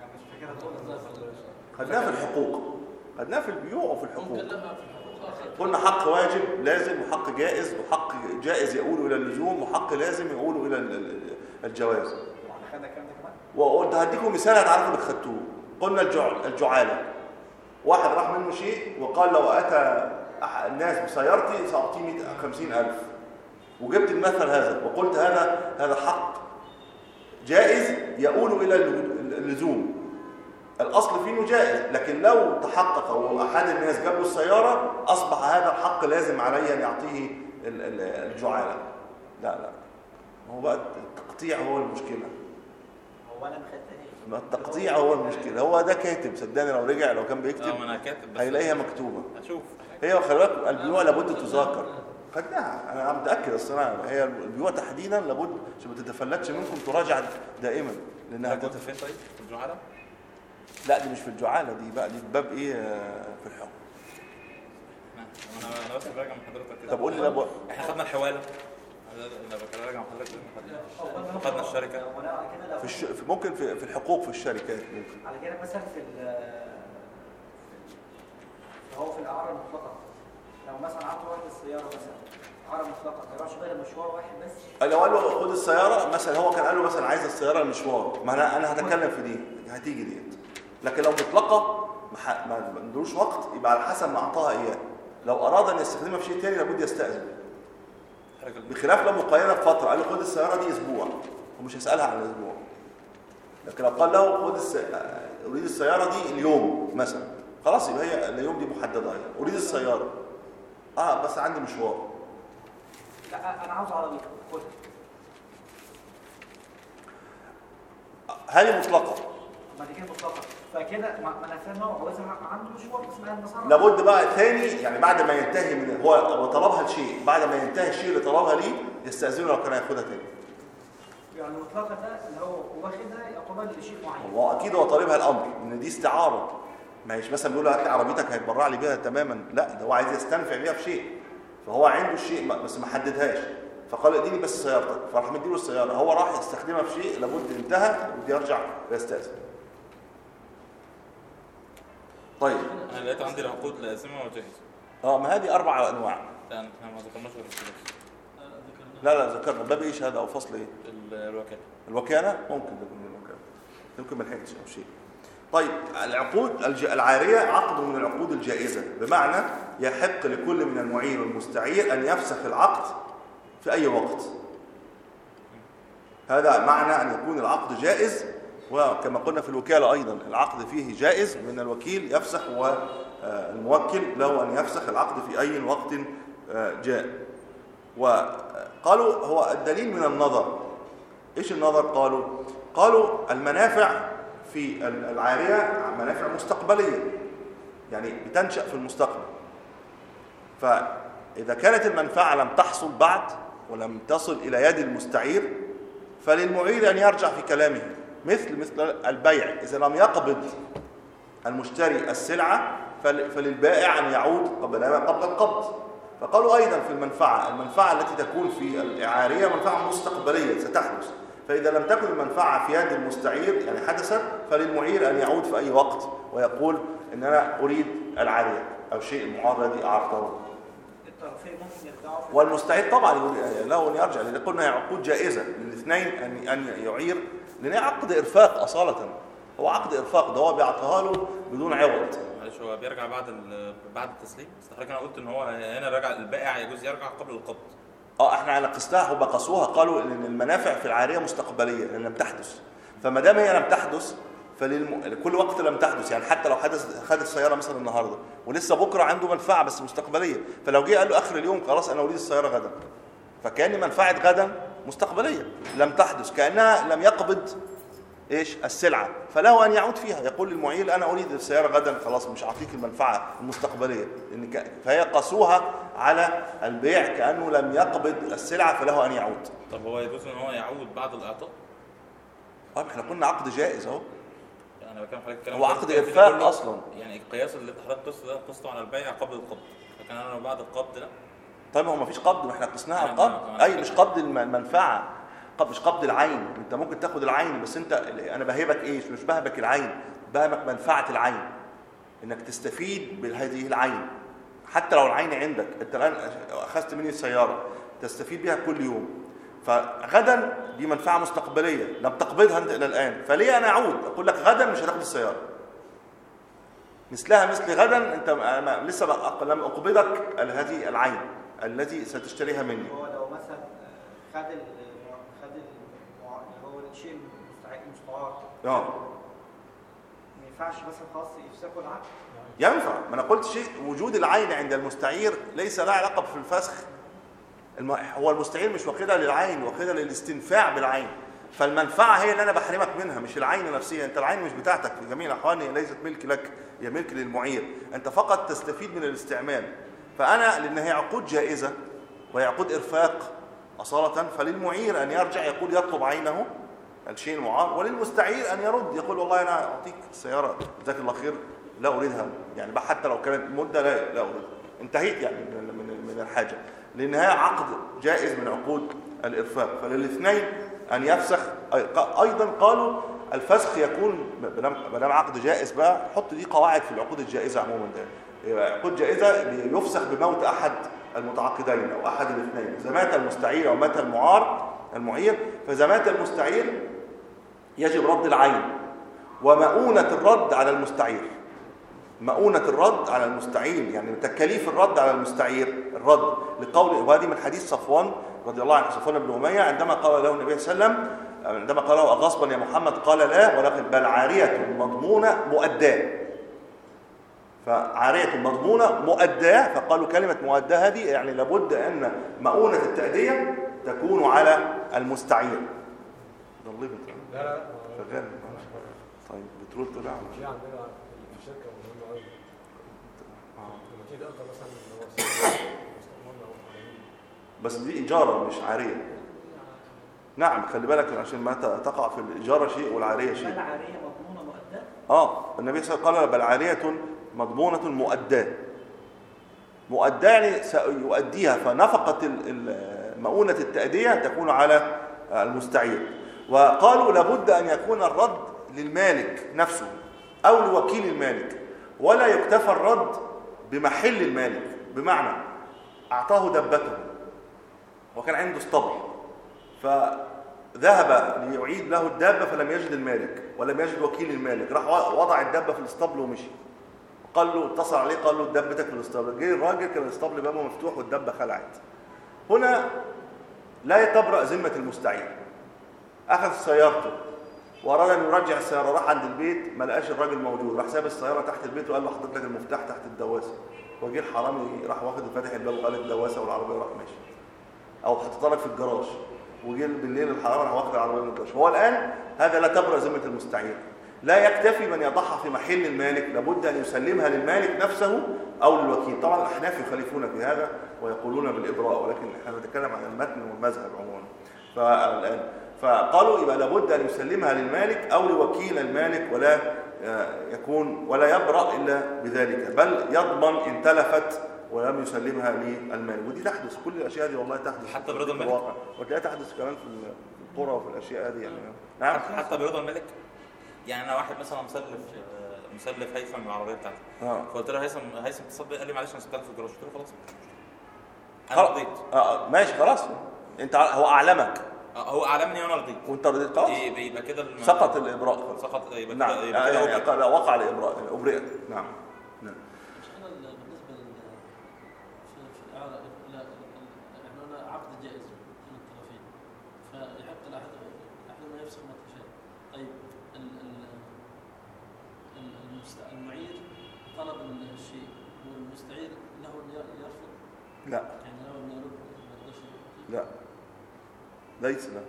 مش فاكرها تقول خدناها في الحقوق، خدناها في البيوع وفي الحقوق. ممكن لا في الحقوق قلنا حق واجب لازم وحق جائز، وحق جائز يقول الى اللزوم وحق لازم يقول الى ال- ال- الجواز. واحنا خدنا الكلام ده كمان. وقلت هديكم مثال هتعرفوا انك خدتوه. قلنا الجع... الجعاله، واحد راح منه شيء وقال لو اتى أح- الناس بسيارتي ساعطيه خمسين ألف، وجبت المثل هذا وقلت هذا هذا حق جائز يؤول الى الل- اللزوم. الاصل فيه انه جائز، لكن لو تحقق او احد الناس جاب له السياره اصبح هذا الحق لازم عليه ان يعطيه ال- ال- الجعاله. لا لا، هو بقى التقطيع هو المشكله. هو انا ما خدتهاش. ما التقطيع هو المشكله. هو ده كاتب، صدقني لو رجع لو كان بيكتب اه ما انا كاتب بس هيلاقيها مكتوبه. اشوف. هي خلي بالك البيوع لابد تذاكر، خدناها انا متاكد الصراحه. هي البيوع تحديدا لابد عشان ما تتفلتش منكم تراجع دائما لانها كنت تتف... فين طيب؟ في الجعاله؟ لا دي مش في الجعاله، دي بقى دي في باب ايه آه، في الحكم. انا انا بس براجع من حضرتك كده. طب قول لي لابد. احنا خدنا الحواله. انا براجع من حضرتك كده. خدنا الشركه. وانا على كده لو في, الش... في ممكن في, في الحقوق في الشركات ممكن. على كده مثلا في ال فهو في الاعاره المطلقه لو مثلا عطوا واحد السياره مثلا اعاره مطلقه ما يروحش غير مشوار واحد بس. لو قال له خد السياره مثلا، هو كان قال له مثلا عايز السياره المشوار، ما انا انا هتكلم في دي هتيجي ديت. لكن لو مطلقه ما ح- ما عندوش وقت يبقى على حسب ما اعطاها اياه. لو اراد ان يستخدمها في شيء ثاني لابد يستاذن. بخلاف لو مقيده بفتره، قال له خد السياره دي اسبوع ومش هيسالها عن الاسبوع. لكن لو قال له خد الس... اريد السياره دي اليوم مثلا، خلاص يبقى هي اليوم دي محدده يعني. اريد السياره اه بس عندي مشوار. لا انا عاوز عربيه خد. هذه مطلقه. ما دي كده مطلقه فكده ما ما انا فاهم هو عاوزها عنده مشوار بس ما المسار. لابد بقى ثاني يعني بعد ما ينتهي من هو هو طلبها لشيء، بعد ما ينتهي الشيء اللي طلبها ليه يستأذنه لو كان هياخدها تاني. يعني المطلقه ده اللي هو واخدها يعتبر لشيء معين. هو اكيد هو طالبها الامر ان دي استعاره، ما هيش مثلا بيقول له هات لي عربيتك هيتبرع لي بيها تماما، لا ده هو عايز يستنفع بيها في شيء، فهو عنده الشيء بس ما حددهاش، فقال اديني بس سيارتك، فراح مديله السياره، هو راح يستخدمها في شيء لابد انتهى ودي يرجع ويستأذن. طيب انا لقيت عندي العقود لازمه وجاهزه. اه ما هذه اربع انواع. لا احنا ما ذكرناش غير الثلاث. لا لا ذكرنا باب ايش هذا او فصل ايه؟ الوكاله. الوكاله ممكن تكون من الوكاله، يمكن ما لحقتش او شيء. طيب العقود الج... العاريه عقد من العقود الجائزه، بمعنى يحق لكل من المعير والمستعير ان يفسخ العقد في اي وقت. هذا معنى ان يكون العقد جائز، وكما قلنا في الوكاله ايضا العقد فيه جائز من الوكيل يفسخ والموكل له ان يفسخ العقد في اي وقت جاء. وقالوا هو الدليل من النظر. ايش النظر؟ قالوا قالوا المنافع في العاريه منافع مستقبليه، يعني بتنشأ في المستقبل. فاذا كانت المنفعه لم تحصل بعد ولم تصل الى يد المستعير فللمعير ان يرجع في كلامه، مثل مثل البيع، اذا لم يقبض المشتري السلعه فللبائع ان يعود قبل قبل القبض. فقالوا ايضا في المنفعه، المنفعه التي تكون في العاريه منفعه مستقبليه ستحدث، فاذا لم تكن المنفعه في يد المستعير يعني حدثت فللمعير ان يعود في اي وقت ويقول ان انا اريد العاريه او شيء المعار الذي اعرته. الطرفين ممكن يرجعوا في والمستعير طبعا له ان يرجع، لان قلنا عقود جائزه للاثنين ان ان يعير، لان عقد ارفاق اصاله، هو عقد ارفاق ده هو بيعطيها له بدون عوض. معلش هو بيرجع بعد بعد التسليم، بس حضرتك انا قلت ان هو هنا راجع البائع يجوز يرجع قبل القبض. اه احنا على قسطها وبقصوها، قالوا ان المنافع في العاريه مستقبليه لان لم تحدث، فما دام هي لم تحدث فللم... كل وقت لم تحدث، يعني حتى لو حدث خد السياره مثلا النهارده ولسه بكره عنده منفعه بس مستقبليه، فلو جه قال له اخر اليوم خلاص انا اريد السياره غدا، فكان منفعه غدا مستقبليه لم تحدث، كانها لم يقبض ايش السلعه، فله ان يعود فيها، يقول للمعير انا اريد السياره غدا، خلاص مش هعطيك المنفعه المستقبليه، لان ك... فهي قاسوها على البيع كانه لم يقبض السلعه فله ان يعود. طب هو يجوز ان هو يعود بعد الاعطاء؟ اه احنا قلنا عقد جائز اهو. انا بكلم حضرتك الكلام هو عقد ارفاق اصلا، يعني القياس اللي حضرتك قصته ده قصته على البيع قبل القبض، لكن انا لو بعد القبض لا. طيب هو ما فيش قبض، ما احنا قسناها على القبض، اي مش قبض المنفعه، مش قبض العين. انت ممكن تاخد العين بس انت انا بهبك ايه؟ مش بهبك العين، بهبك منفعه العين، انك تستفيد بهذه العين حتى لو العين عندك. انت الان اخذت مني السياره تستفيد بها كل يوم، فغدا دي منفعه مستقبليه لم تقبضها انت الى الان، فليه انا اعود اقول لك غدا مش هتاخد السياره؟ مثلها مثل غدا انت لسه لم اقبضك هذه العين التي ستشتريها مني. هو لو مثلا خد ال خد ال اللي هو الشيء المستعار اه ما ينفعش مثلا خلاص يفسخوا العقد؟ ينفع. ما انا قلت شيء، وجود العين عند المستعير ليس له علاقه في الفسخ. الم... هو المستعير مش واخدها للعين، واخدها للاستنفاع بالعين، فالمنفعه هي اللي انا بحرمك منها مش العين نفسها. انت العين مش بتاعتك في جميع الاحوال، هي ليست ملك لك، هي ملك للمعير، انت فقط تستفيد من الاستعمال. فانا لان هي عقود جائزه وهي عقود ارفاق اصاله، فللمعير ان يرجع يقول يطلب عينه الشيء المعار، وللمستعير ان يرد يقول والله انا اعطيك السياره جزاك الله خير لا اريدها، يعني حتى لو كانت مده لا لا اريدها، انتهيت يعني من من الحاجه، لانها عقد جائز من عقود الارفاق. فللاثنين ان يفسخ. ايضا قالوا الفسخ يكون ما دام عقد جائز بقى، حط دي قواعد في العقود الجائزه عموما، ده عقود جائزه يفسخ بموت احد المتعاقدين او احد الاثنين، اذا مات المستعير او مات المعار المعير، فاذا مات المستعير يجب رد العين، ومؤونة الرد على المستعير، مؤونة الرد على المستعير يعني تكاليف الرد على المستعير الرد، لقول وهذه من حديث صفوان رضي الله عنه، صفوان بن أمية عندما قال له النبي صلى الله عليه وسلم، عندما قال له أغصبا يا محمد، قال لا ولكن بل عارية مضمونة مؤداة، فعارية مضمونة مؤداة، فقالوا كلمة مؤداة هذه يعني لابد أن مؤونة التأدية تكون على المستعير. الله لا لا شغال. طيب بترول طلع في عندنا في الشركه مهمه قوي. لما تيجي تقدر مثلا لو مستقبلنا او حاليا، بس دي اجاره مش عاريه. نعم خلي بالك عشان ما تقع في الاجاره شيء والعاريه شيء. بل عاريه مضمونه مؤداه. اه النبي صلى الله عليه وسلم قال بل عاريه مضمونه مؤداه. مؤداه يعني سيؤديها، فنفقه مؤونه التأدية تكون على المستعير. وقالوا لابد ان يكون الرد للمالك نفسه او لوكيل المالك، ولا يكتفى الرد بمحل المالك، بمعنى اعطاه دبته وكان عنده اسطبل فذهب ليعيد له الدابه فلم يجد المالك ولم يجد وكيل المالك، راح وضع الدابه في الاسطبل ومشي، قال له اتصل عليه قال له دبتك في الاسطبل، جه الراجل كان الاسطبل بابه مفتوح والدابه خلعت. هنا لا تبرأ ذمه المستعير، اخذ سيارته واراد ان يرجع السياره، راح عند البيت ما لقاش الراجل موجود، راح ساب السياره تحت البيت وقال له حطيت لك المفتاح تحت الدواسه، وجه الحرامي راح واخد فاتح الباب وقال الدواسه والعربيه وراح ماشي، او حطيتها لك في الجراج، وجه بالليل الحرامي راح واخد العربيه من الجراج. هو الان هذا لا تبرأ ذمه المستعير، لا يكتفي من يضعها في محل المالك، لابد ان يسلمها للمالك نفسه او للوكيل. طبعا الاحناف يخالفون في هذا ويقولون بالابراء، ولكن احنا نتكلم عن المتن والمذهب عموما. فالان فقالوا يبقى لابد ان يسلمها للمالك او لوكيل المالك، ولا يكون ولا يبرأ الا بذلك، بل يضمن ان تلفت ولم يسلمها للمالك. ودي تحدث، كل الاشياء دي والله تحدث حتى برضا الملك، الواقع، وتلاقيها تحدث كمان في القرى وفي الاشياء هذه يعني. نعم حتى برضا الملك. يعني انا واحد مثلا مسلف مسلف هيثم من العربيه بتاعتي، اه فقلت له هيثم هيثم اتصل بيا قال لي معلش انا سبتها في الجراج، قلت له خلاص انا خلاص. رضيت. اه ماشي خلاص، انت هو اعلمك هو اعلمني وانا رضيت، وانت رضيت خلاص، يبقى يبقى كده الم... سقط الابراء خلاص. سقط يبقى نعم كده يبقى كده يعني أبرئ. وقع الابراء ابرئت. نعم نعم مشكلة بالنسبة لل في في الإعارة، لا يعني أنا عقد جائز بين الطرفين، فيحق لأحد أحدهما يفسخ ما شاء. طيب ال ال المست- المعير طلب الشيء والمستعير له أن يرفض، لا يعني له أن يرد ما يرضاش يرد. لا ليس له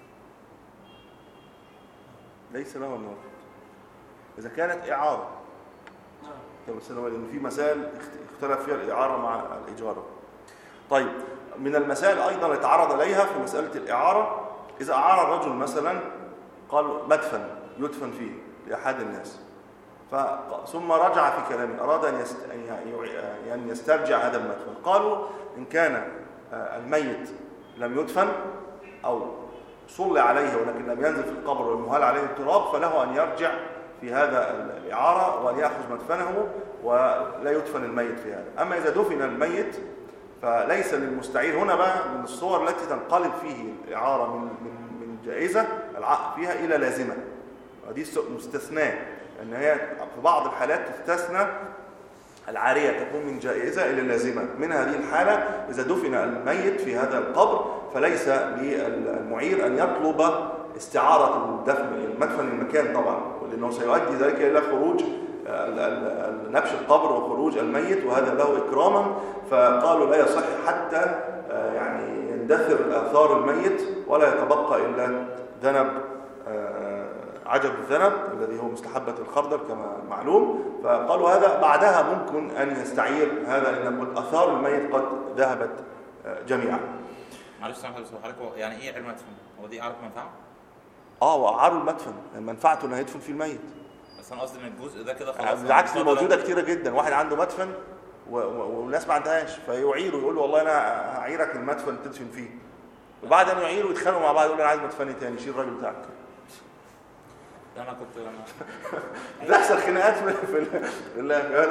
ليس له ان يرفض اذا كانت اعاره. نعم. بس لان في مسائل اختلف فيها الاعاره مع الاجاره. طيب من المسائل ايضا اللي تعرض اليها في مساله الاعاره، اذا اعار الرجل مثلا قال مدفن يدفن فيه لاحد الناس، ف... ثم رجع في كلامه اراد ان يست... ان يسترجع هذا المدفن، قالوا ان كان الميت لم يدفن او صلي عليه ولكن لم ينزل في القبر والمهال عليه التراب فله أن يرجع في هذا الإعارة وأن يأخذ مدفنه ولا يدفن الميت في هذا. أما إذا دفن الميت فليس للمستعير هنا بقى من الصور التي تنقلب فيه الإعارة من من من جائزة العقد فيها إلى لازمة، ودي مستثناء أن هي في بعض الحالات تستثنى العارية تكون من جائزة إلى لازمة. من هذه الحالة إذا دفن الميت في هذا القبر فليس للمعير أن يطلب استعارة الدفن المدفن المكان طبعا، لأنه سيؤدي ذلك إلى خروج نبش القبر وخروج الميت وهذا له إكراما، فقالوا لا يصح حتى يعني يندثر آثار الميت ولا يتبقى إلا ذنب عجب الذنب الذي هو مستحبة الخردل كما معلوم. فقالوا هذا بعدها ممكن أن يستعير هذا لأن آثار الميت قد ذهبت جميعا. معلش سامح حضرتك، يعني إيه علم مدفن؟ هو دي إعارة منفعة؟ آه وإعارة المدفن منفعته إنه يدفن في الميت. بس أنا قصدي إن الجزء ده كده خلاص بالعكس دي موجودة كتيرة جدا، واحد عنده مدفن والناس ما عندهاش فيعيره يقول له والله أنا هعيرك المدفن تدفن فيه، وبعد أن يعيره يتخانقوا مع بعض يقول له أنا عايز مدفني تاني شيل الراجل بتاعك. انا كنت انا بتحصل خناقات في ال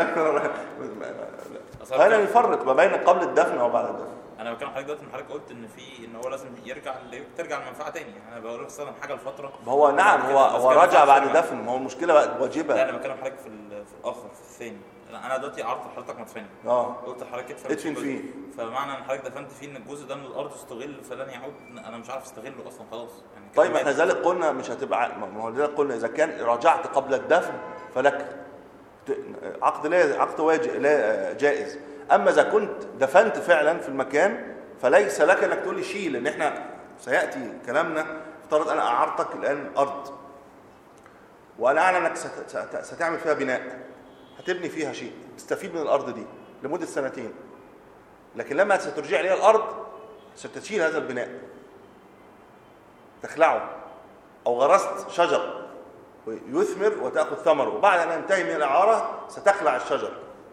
هنا نفرق ما بين قبل الدفن وبعد الدفن. انا بكلم حضرتك دلوقتي ان حضرتك قلت ان في ان هو لازم يرجع ترجع المنفعه تاني، يعني انا بقول لك استخدم حاجه لفتره. هو نعم هو هو رجع بعد دفن، ما هو المشكله بقى واجبه. لا انا بكلم حضرتك في في الاخر في الثاني. انا دلوقتي عرضت لحضرتك مدفني اه قلت لحضرتك ادفن فيه، فمعنى ان حضرتك دفنت فيه ان الجزء ده من الارض استغل فلن يعود، انا مش عارف استغله اصلا خلاص يعني. طيب احنا ذلك قلنا مش هتبقى، ما هو ذلك قلنا اذا كان رجعت قبل الدفن فلك عقد لا عقد واجب لا جائز. اما اذا كنت دفنت فعلا في المكان فليس لك انك تقول لي شيل، لان احنا سياتي كلامنا. افترض انا اعرتك الان ارض وانا اعلم انك ستعمل فيها بناء، هتبني فيها شيء تستفيد من الارض دي لمده سنتين، لكن لما سترجع لي الارض ستشيل هذا البناء تخلعه، او غرست شجر يثمر وتاخذ ثمره، وبعد ان ينتهي من الاعاره ستخلع الشجر.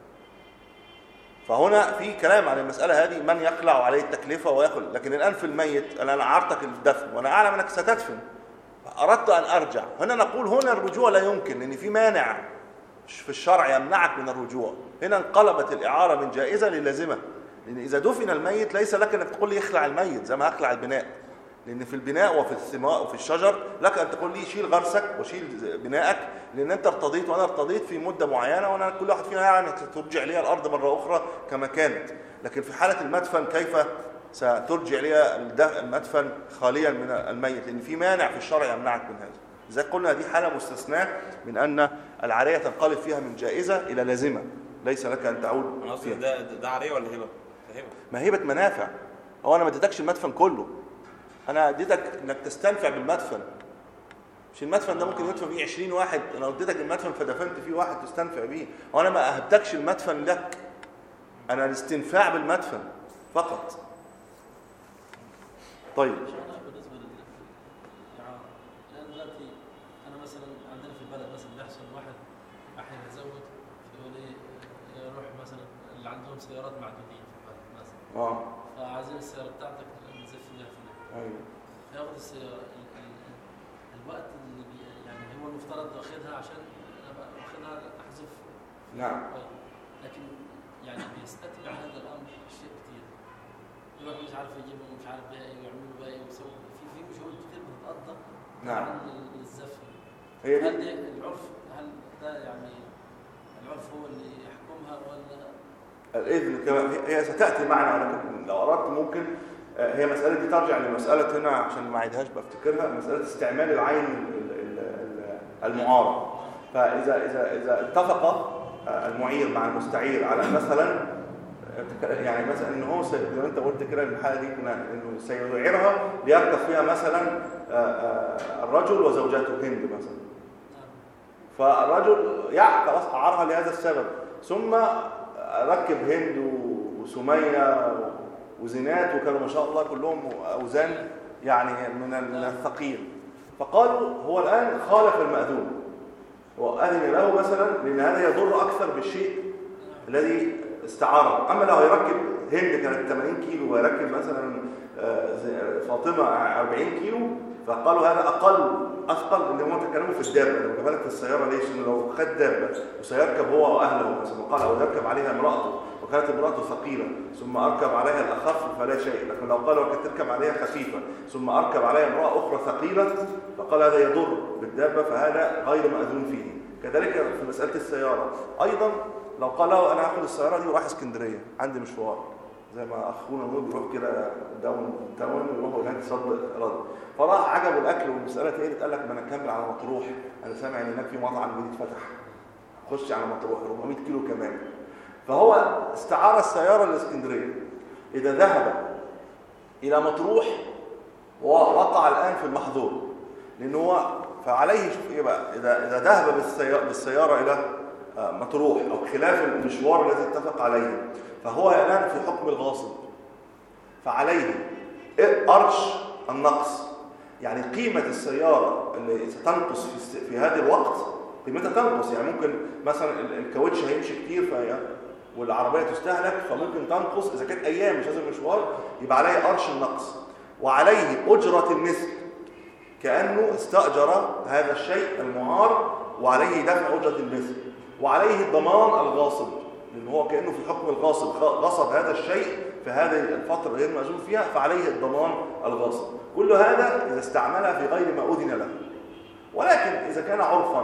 فهنا في كلام عن المساله هذه من يخلع عليه التكلفه وياخذ. لكن الان في الميت انا اعرتك الدفن وانا اعلم انك ستدفن، اردت ان ارجع، هنا نقول هنا الرجوع لا يمكن، لان في مانع في الشرع يمنعك من الرجوع. هنا انقلبت الاعاره من جائزه للازمه، لان اذا دفن الميت ليس لك انك تقول لي اخلع الميت زي ما هخلع البناء، لان في البناء وفي الثمار وفي الشجر لك ان تقول لي شيل غرسك وشيل بنائك، لان انت ارتضيت وانا ارتضيت في مده معينه، وانا كل واحد فينا يعني ترجع لي الارض مره اخرى كما كانت. لكن في حاله المدفن كيف سترجع لي المدفن خاليا من الميت؟ لان في مانع في الشرع يمنعك من هذا. زي قلنا دي حاله مستثناء من ان العاريه تنقلب فيها من جائزه الى لازمه، ليس لك ان تعود. انا قصدي ده ده عاريه ولا هبه؟ هبه. ما هبه منافع. هو انا ما اديتكش المدفن كله، انا اديتك انك تستنفع بالمدفن. مش المدفن ده ممكن يدفن فيه عشرين واحد، انا اديتك المدفن فدفنت فيه واحد تستنفع بيه، وانا ما اهبتكش المدفن لك، انا الاستنفاع بالمدفن فقط. طيب بالنسبه للاعاره، لان دلوقتي انا مثلا عندنا في البلد مثلا بيحصل واحد احيانا يتزوج يقول ايه يروح مثلا اللي عندهم سيارات معدودين في البلد مثلا اه فعايزين السياره بتاعتك نزف لها فلان، ايوه ياخد السياره الوقت اللي بي يعني هو المفترض واخدها عشان ابقى واخدها احذف. نعم. لكن يعني بيستتبع هذا الامر اشياء كثير، يروح مش عارف يجيبوا مش عارف بقى ايه ويعملوا بقى ايه ويسووا في في مجهود كثير بتتقضى. نعم. عن الزف. هي هل ده العرف هل ده يعني العرف هو اللي يحكمها ولا الاذن كما هي ستاتي معنا، ولكن لو اردت ممكن هي مساله دي ترجع لمساله هنا عشان ما اعيدهاش بفتكرها، مساله استعمال العين المعاره. فاذا اذا اذا اتفق المعير مع المستعير على مثلا يعني مثلا ان هو زي ما انت قلت كده الحاله دي كنا انه سيعيرها ليركب فيها مثلا الرجل وزوجته هند مثلا، فالرجل يعقل اعارها لهذا السبب، ثم ركب هند وسميه وزينات وكانوا ما شاء الله كلهم اوزان يعني من من الثقيل، فقالوا هو الان خالف المأذون وأذن له مثلا، لأن هذا يضر أكثر بالشيء الذي استعاره. اما لو هيركب هند كانت ثمانين كيلو ويركب مثلا فاطمه أربعين كيلو، فقالوا هذا اقل اثقل، ان هم تكلموا في الدابه. لو جاب لك في السياره ليش؟ انه لو خد دابه وسيركب هو واهله مثلا، قال او يركب عليها امراته وكانت امراته ثقيله ثم اركب عليها الاخف فلا شيء، لكن لو قال وكانت تركب عليها خفيفه ثم اركب عليها امراه اخرى ثقيله فقال هذا يضر بالدابه، فهذا غير ماذون فيه. كذلك في مساله السياره ايضا، لو قال له انا هاخد السياره دي ورايح اسكندريه عندي مشوار، زي ما اخونا نور بيروح كده داون داون يروح هناك صد رد، فراح عجبه الاكل والمساله تقلت، قال لك ما انا اكمل على مطروح، انا سامع ان هناك في مطعم جديد فتح، خش على مطروح أربعمائة كيلو كمان. فهو استعار السياره للاسكندريه. اذا ذهب الى مطروح ووقع الان في المحظور، لان هو فعليه شوف ايه بقى، اذا اذا ذهب بالسياره بالسياره الى مطروح او خلاف المشوار الذي اتفق عليه، فهو الان في حكم الغاصب، فعليه أرش النقص. يعني قيمة السيارة اللي ستنقص في, في هذا الوقت قيمتها تنقص، يعني ممكن مثلا الكاوتش هيمشي كتير فهي والعربية تستهلك، فممكن تنقص إذا كانت أيام مش لازم مشوار، يبقى عليه أرش النقص، وعليه أجرة المثل كأنه استأجر هذا الشيء المعار وعليه دفع أجرة المثل، وعليه الضمان الغاصب، لأن هو كأنه في حكم الغاصب، غصب هذا الشيء في هذه الفترة غير مأذون فيها، فعليه الضمان الغاصب. كل هذا إذا استعملها في غير ما أذن له. ولكن إذا كان عرفا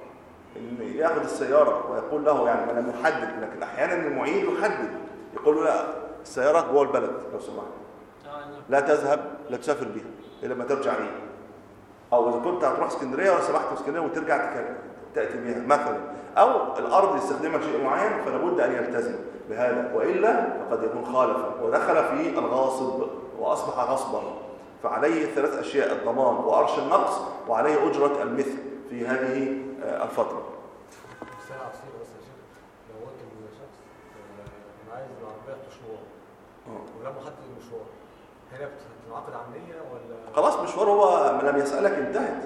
إن يأخذ السيارة ويقول له يعني أنا محدد، لكن أحيانا المعيد يحدد يقول له لا السيارة جوه البلد لو سمحت لا تذهب لا تسافر بها إلا ما ترجع بها، أو إذا كنت هتروح اسكندرية ولا سمحت اسكندرية وترجع تأتي بها مثلا، أو الأرض يستخدمها شيء معين فلا بد أن يلتزم بهذا، وإلا فقد يكون خالفا ودخل في الغاصب وأصبح غصبا. فعليه ثلاث أشياء: الضمان وأرش النقص وعليه أجرة المثل في هذه الفترة. ساعة عصيرة بس يا شيخ، لو قلت لشخص أنا عايز العربية مشوار ولما خدت المشوار هنا بتنعقد عملية ولا خلاص مشوار هو لم يسألك انتهت؟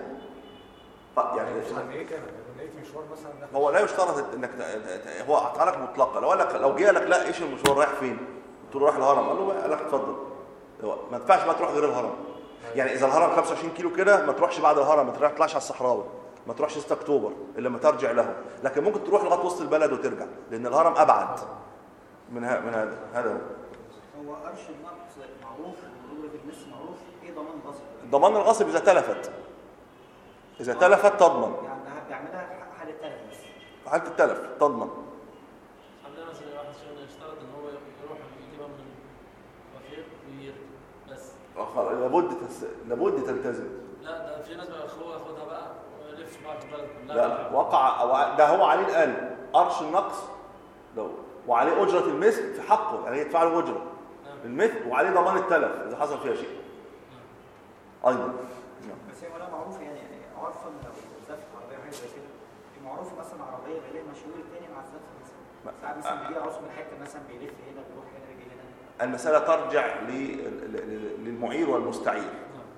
يعني مش عملية كامل، لقيت مشوار مثلا هو لا يشترط انك هو اعطى لك مطلقه. لو قال لك لو جه لك لا ايش المشوار رايح فين؟ قلت له رايح الهرم، قال له قال لك اتفضل. ما ينفعش بقى تروح غير الهرم. يعني اذا الهرم خمسة وعشرين كيلو كده ما تروحش بعد الهرم، ما تطلعش على الصحراوي، ما تروحش ستة اكتوبر الا لما ترجع له، لكن ممكن تروح لغايه وسط البلد وترجع لان الهرم ابعد من ها من هذا. هذا هو قرش النقص معروف واجرة المثل معروف، ايه ضمان الغصب؟ ضمان الغصب اذا تلفت، اذا تلفت تضمن، يعني بيعملها حاله تلف بس، في حاله التلف تضمن. عندنا مثلا واحد شغل يشترط ان هو يروح يجيبها من الوفير ويرجع بس. لابد تس... لابد تلتزم. لا ده في ناس بقى هو ياخدها بقى ويلف بقى في البلد كلها. لا وقع أو ده هو عليه الآن أرش النقص لو وعليه أجرة المثل في حقه، يعني يدفع له أجرة المثل وعليه ضمان التلف إذا حصل فيها شيء أيضا. بس هي ولا معروفة يعني يعني عرفا لو زفت عربية حاجة زي كده، معروف مثلا عربية بيلاقي مشهور التاني مع الزفت مثلا، ساعات مثلا بيجي عروس من حتة مثلا بيلف هنا بيروح هنا بيجي هنا. المسألة ترجع للمعير والمستعير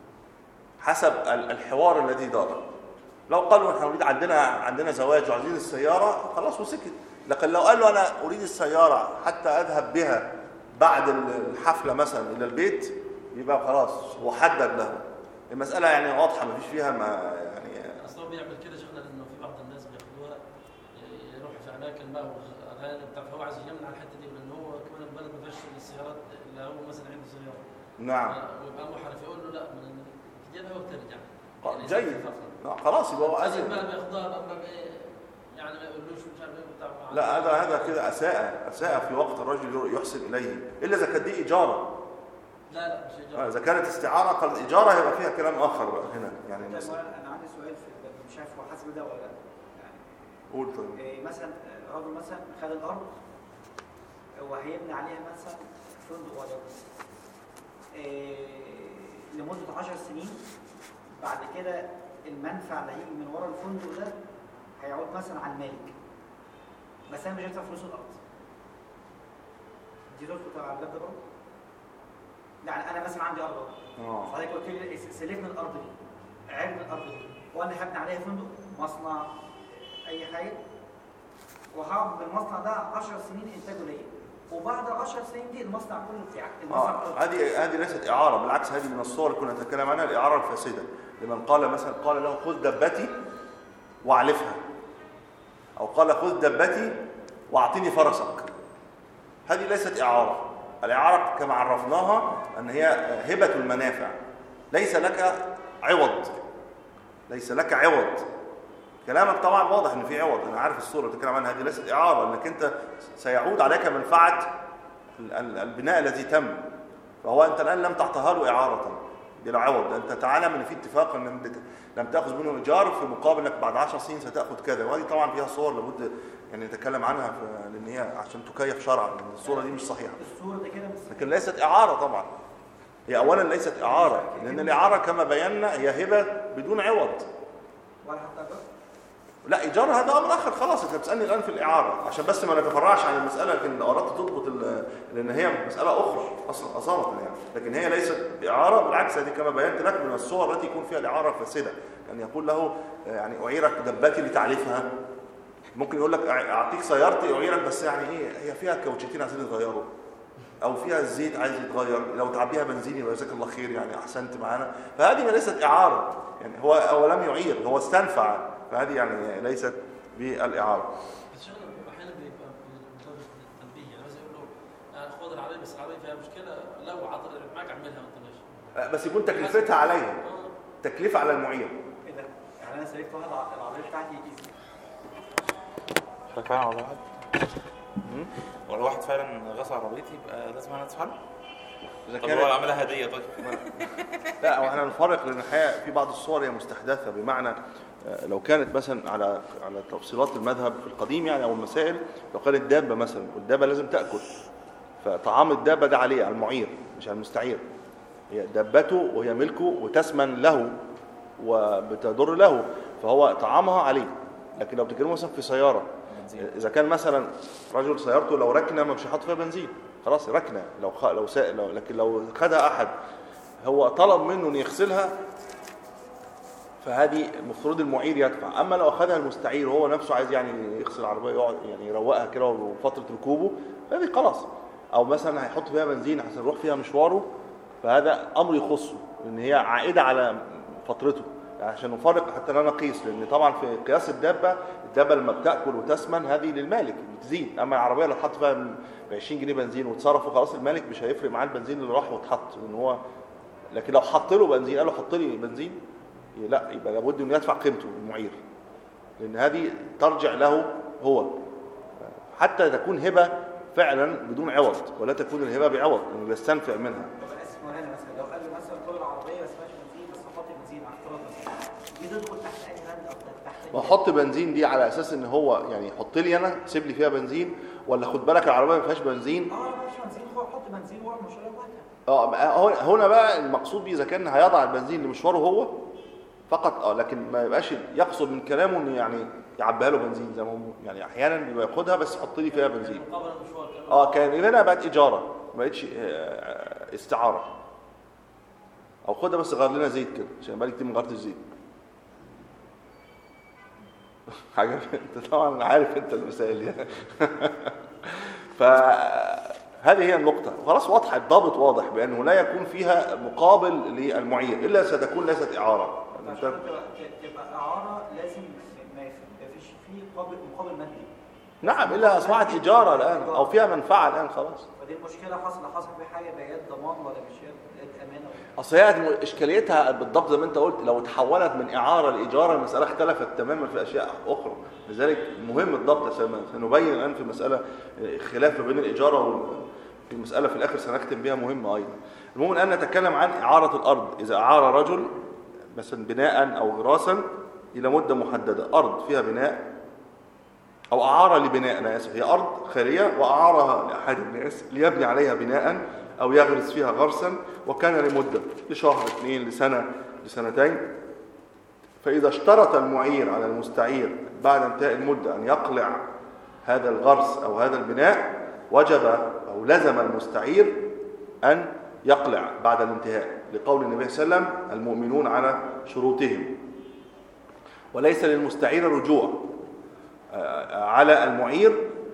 حسب الحوار الذي دار. لو قالوا احنا نريد عندنا عندنا زواج وعايزين السيارة خلاص وسكت، لكن لو قال له انا اريد السيارة حتى اذهب بها بعد الحفلة مثلا الى البيت يبقى خلاص هو حدد له. المسألة يعني واضحة ما فيش فيها ما يعني. اصل هو بيعمل كده شغله لانه في بعض الناس بياخدوها يروح في اماكن بقى واغاني بتاع، فهو عايز يمنع الحته دي لان هو كمان البلد ما فيهاش السيارات اللي هو مثلا عنده سياره. نعم. ويبقى ابو حنفي يقول له لا من تجيبها وترجع. يعني جيد. لا خلاص يبقى هو عايز بقى بياخدها بقى يعني ما يقولوش مش عارف ايه بتاع. لا هذا هذا كده اساءه اساءه في وقت الرجل يحسن اليه، الا اذا كانت دي اجاره. لا لا مش اجاره. اذا كانت استعاره قال اجاره هيبقى فيها كلام اخر بقى هنا يعني. انا عندي سؤال في مش عارف هو حاسب ده ولا لا يعني. قول طيب. إيه مثلا راجل مثلا خد الارض وهيبني عليها مثلا فندق ولا إيه لمده عشر سنين، بعد كده المنفع اللي هيجي من ورا الفندق ده هيعود مثلا على المالك، بس انا مش هدفع فلوس الارض. دي تدخل على الباب ده برضه؟ يعني انا مثلا عندي ارض اه فحضرتك قلت لي سلفني الارض دي، عرض الارض دي وانا هبني عليها فندق مصنع اي حاجه، وهقعد بالمصنع ده عشر سنين انتاجه ليا، وبعد عشر سنين دي المصنع كله بتاعك. المصنع اه كله هذه هذه ليست اعاره، بالعكس هذه من الصور اللي كنا نتكلم عنها، الاعاره الفاسده، لمن قال مثلا قال له خذ دبتي واعلفها، او قال خذ دبتي واعطيني فرسك. هذه ليست اعاره. الاعاره كما عرفناها ان هي هبه المنافع، ليس لك عوض، ليس لك عوض. كلامك طبعا واضح ان في عوض، انا عارف الصوره اللي بتتكلم عنها، هذه ليست اعاره، انك انت سيعود عليك منفعه البناء الذي تم، فهو انت الان لم تعطها له اعاره بلا عوض، انت تعلم ان في اتفاق ان لم تاخذ منه ايجار في مقابل انك بعد عشر سنين ستاخذ كذا. وهذه طبعا فيها صور لابد يعني نتكلم عنها لان هي عشان تكيف شرعا، لان الصوره دي مش صحيحه. الصوره دي كده مش لكن ليست اعاره طبعا. هي اولا ليست اعاره، لان الاعاره كما بينا هي هبه بدون عوض. ولا حتى ايجار؟ لا ايجار هذا امر اخر خلاص. انت بتسالني الان في الاعاره عشان بس ما نتفرعش عن المساله، لكن اردت تضبط لان هي مساله اخرى اصلا اصاله يعني. لكن هي ليست اعاره، بالعكس هذه كما بينت لك من الصور التي يكون فيها الاعاره فاسده. كان يقول له يعني اعيرك دبتي لتعليفها، ممكن يقول لك اعطيك سيارتي اعيرك بس يعني ايه هي فيها كاوتشتين عايزين يتغيروا، او فيها الزيت عايز يتغير، لو تعبيها بنزين يبقى جزاك الله خير يعني احسنت معانا. فهذه ليست اعاره يعني، هو هو لم يعير، هو استنفع، فهذه يعني ليست بالاعاره. الشغل احيانا بيبقى مرتبط بالتنبيه، يعني مثلا يقول له انا خد العربيه بس العربيه فيها مشكله، لو عطل معاك اعملها وانت ماشي، بس يكون تكلفتها عليها، تكلفه على المعير. ايه ده؟ يعني انا سلكت واحد العربيه بتاعتي ايزي. فعلا والله واحد ولا واحد فعلا غسل عربيتي يبقى لازم انا ادفع له؟ اذا طب كانت هو اعملها هديه طيب؟ لا هو احنا نفرق، لان الحقيقه في بعض الصور هي مستحدثه، بمعنى لو كانت مثلا على على تفصيلات المذهب في القديم يعني او المسائل، لو كانت دابه مثلا والدابه لازم تاكل، فطعام الدابه ده عليه على المعير مش على المستعير. هي دابته وهي ملكه وتسمن له وبتضر له، فهو طعامها عليه. لكن لو بتتكلموا مثلا في سياره، اذا كان مثلا رجل سيارته لو ركنه ما مش هيحط فيها بنزين خلاص ركنه، لو خ... لو, سا... لو لكن لو خدها احد هو طلب منه ان يغسلها، فهذه المفروض المعير يدفع. اما لو اخذها المستعير وهو نفسه عايز يعني يغسل العربيه يقعد يعني يروقها كده وفتره ركوبه، فهذه خلاص. او مثلا هيحط فيها بنزين عشان يروح فيها مشواره، فهذا امر يخصه، لان هي عائده على فترته، عشان نفرق حتى لا نقيس. لان طبعا في قياس الدابه، الدابه لما بتاكل وتسمن هذه للمالك بتزيد. اما العربيه اللي اتحط فيها ب عشرين جنيه بنزين وتصرفوا خلاص، المالك مش هيفرق معاه البنزين اللي راح واتحط ان هو. لكن لو حط له بنزين قال له حط لي بنزين، لا يبقى لابد انه يدفع قيمته المعير، لان هذه ترجع له هو، حتى تكون هبه فعلا بدون عوض، ولا تكون الهبه بعوض انه يستنفع منها. طب انا اسف هنا مثلا لو قال له مثلا خد العربيه بس ماشي بنزين، بس حط بنزين على افتراض دي تدخل تحت اي بند او تحت؟ ما احط بنزين دي على اساس ان هو يعني حط لي انا سيب لي فيها بنزين، ولا خد بالك العربيه ما فيهاش بنزين؟ اه ما فيهاش بنزين، هو حط بنزين واعمل مشروع واحده. اه هنا بقى المقصود بيه اذا كان هيضع البنزين لمشواره هو فقط، اه لكن ما يبقاش يقصد من كلامه انه يعني يعبيها له بنزين زي ما هو يعني احيانا بيبقى ياخدها بس يحط لي فيها بنزين. مقابل المشوار كمان. اه كان هنا بقت اجاره، ما بقتش استعاره. او خدها بس غير لنا زيت كده عشان بقالي كتير ما غيرتش زيت. حاجه انت طبعا عارف انت المسائل دي. فهذه هي النقطه، خلاص واضحه، الضابط واضح بانه لا يكون فيها مقابل للمعير الا ستكون ليست اعاره. عشان تبقى اعاره لازم ما فيش فيه مقابل مقابل مادي. نعم، الا اصبحت اجاره الان او فيها منفعه الان خلاص. فدي المشكله، حصل حصل في حاجه بيد ضمان ولا مش يد امانه؟ اصل هي اشكاليتها بالضبط زي ما انت قلت، لو تحولت من اعاره لاجاره المساله اختلفت تماما في اشياء اخرى. لذلك مهم الضبط عشان سنبين الان في مساله خلاف بين الاجاره وال في مساله في الاخر سنختم بها مهمه ايضا. المهم الان نتكلم عن اعاره الارض. اذا اعار رجل مثلا بناء او غراسا الى مده محدده، ارض فيها بناء او اعاره لبناء، انا اسف، هي ارض خاليه واعارها لاحد الناس ليبني عليها بناء او يغرس فيها غرسا، وكان لمده لشهر اثنين لسنه لسنتين. فاذا اشترط المعير على المستعير بعد انتهاء المده ان يقلع هذا الغرس او هذا البناء، وجب او لزم المستعير ان يقلع بعد الانتهاء، لقول النبي صلى الله عليه وسلم المؤمنون على شروطهم. وليس للمستعير رجوع على المعير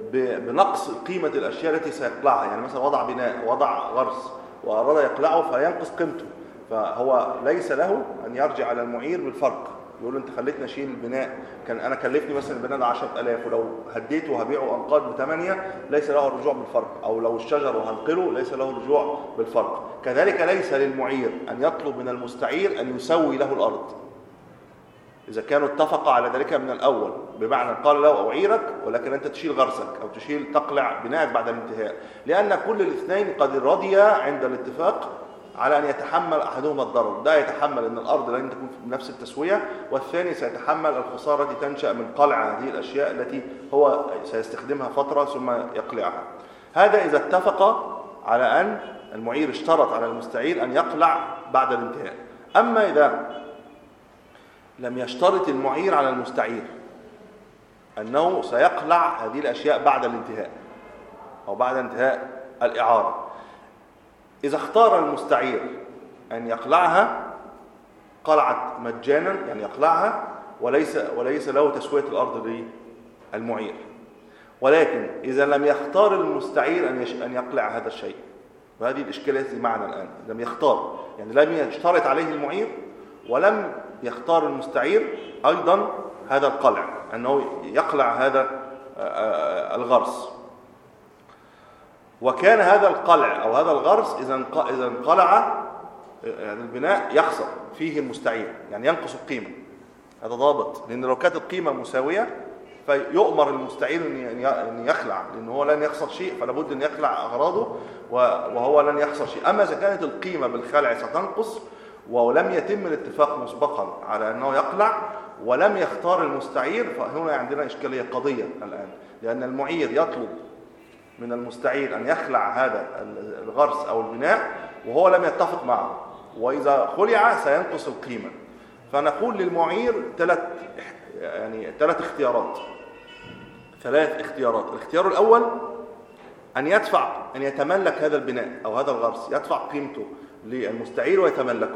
بنقص قيمة الأشياء التي سيقلعها. يعني مثلا وضع بناء، وضع غرس وأراد يقلعه فينقص قيمته، فهو ليس له أن يرجع على المعير بالفرق، يقول له أنت خليتني أشيل البناء، كان أنا كلفني مثلا البناء ده عشرة آلاف ولو هديته وهبيعه أنقاض بثمانية ليس له الرجوع بالفرق، أو لو الشجر وهنقله ليس له الرجوع بالفرق. كذلك ليس للمعير أن يطلب من المستعير أن يسوي له الأرض إذا كانوا اتفقوا على ذلك من الأول، بمعنى قال له أعيرك ولكن أنت تشيل غرسك أو تشيل تقلع بناءك بعد الانتهاء، لأن كل الاثنين قد رضيا عند الاتفاق على أن يتحمل أحدهما الضرر، ده يتحمل أن الأرض لن تكون بنفس التسوية، والثاني سيتحمل الخسارة التي تنشأ من قلع هذه الأشياء التي هو سيستخدمها فترة ثم يقلعها. هذا إذا اتفق على أن المعير اشترط على المستعير أن يقلع بعد الانتهاء. أما إذا لم يشترط المعير على المستعير أنه سيقلع هذه الأشياء بعد الانتهاء أو بعد انتهاء الإعارة، إذا اختار المستعير أن يقلعها قلعت مجانا، يعني يقلعها وليس وليس له تسوية الأرض للمعير. ولكن إذا لم يختار المستعير أن أن يقلع هذا الشيء، وهذه الإشكالية التي معنا الآن، لم يختار، يعني لم يشترط عليه المعير ولم يختار المستعير أيضا هذا القلع، أنه يقلع هذا الغرس، وكان هذا القلع أو هذا الغرس إذا انقلع البناء يخسر فيه المستعير، يعني ينقص القيمة. هذا ضابط، لأن لو كانت القيمة مساوية فيؤمر المستعير أن يخلع، لأنه هو لن يخسر شيء، فلا بد أن يخلع أغراضه وهو لن يخسر شيء. أما إذا كانت القيمة بالخلع ستنقص ولم يتم الاتفاق مسبقا على أنه يقلع ولم يختار المستعير، فهنا عندنا إشكالية قضية الآن، لأن المعير يطلب من المستعير أن يخلع هذا الغرس أو البناء وهو لم يتفق معه، وإذا خلع سينقص القيمة. فنقول للمعير ثلاث يعني ثلاث اختيارات ثلاث اختيارات الاختيار الأول أن يدفع أن يتملك هذا البناء أو هذا الغرس، يدفع قيمته للمستعير ويتملكه،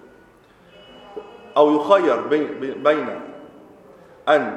أو يخير بين أن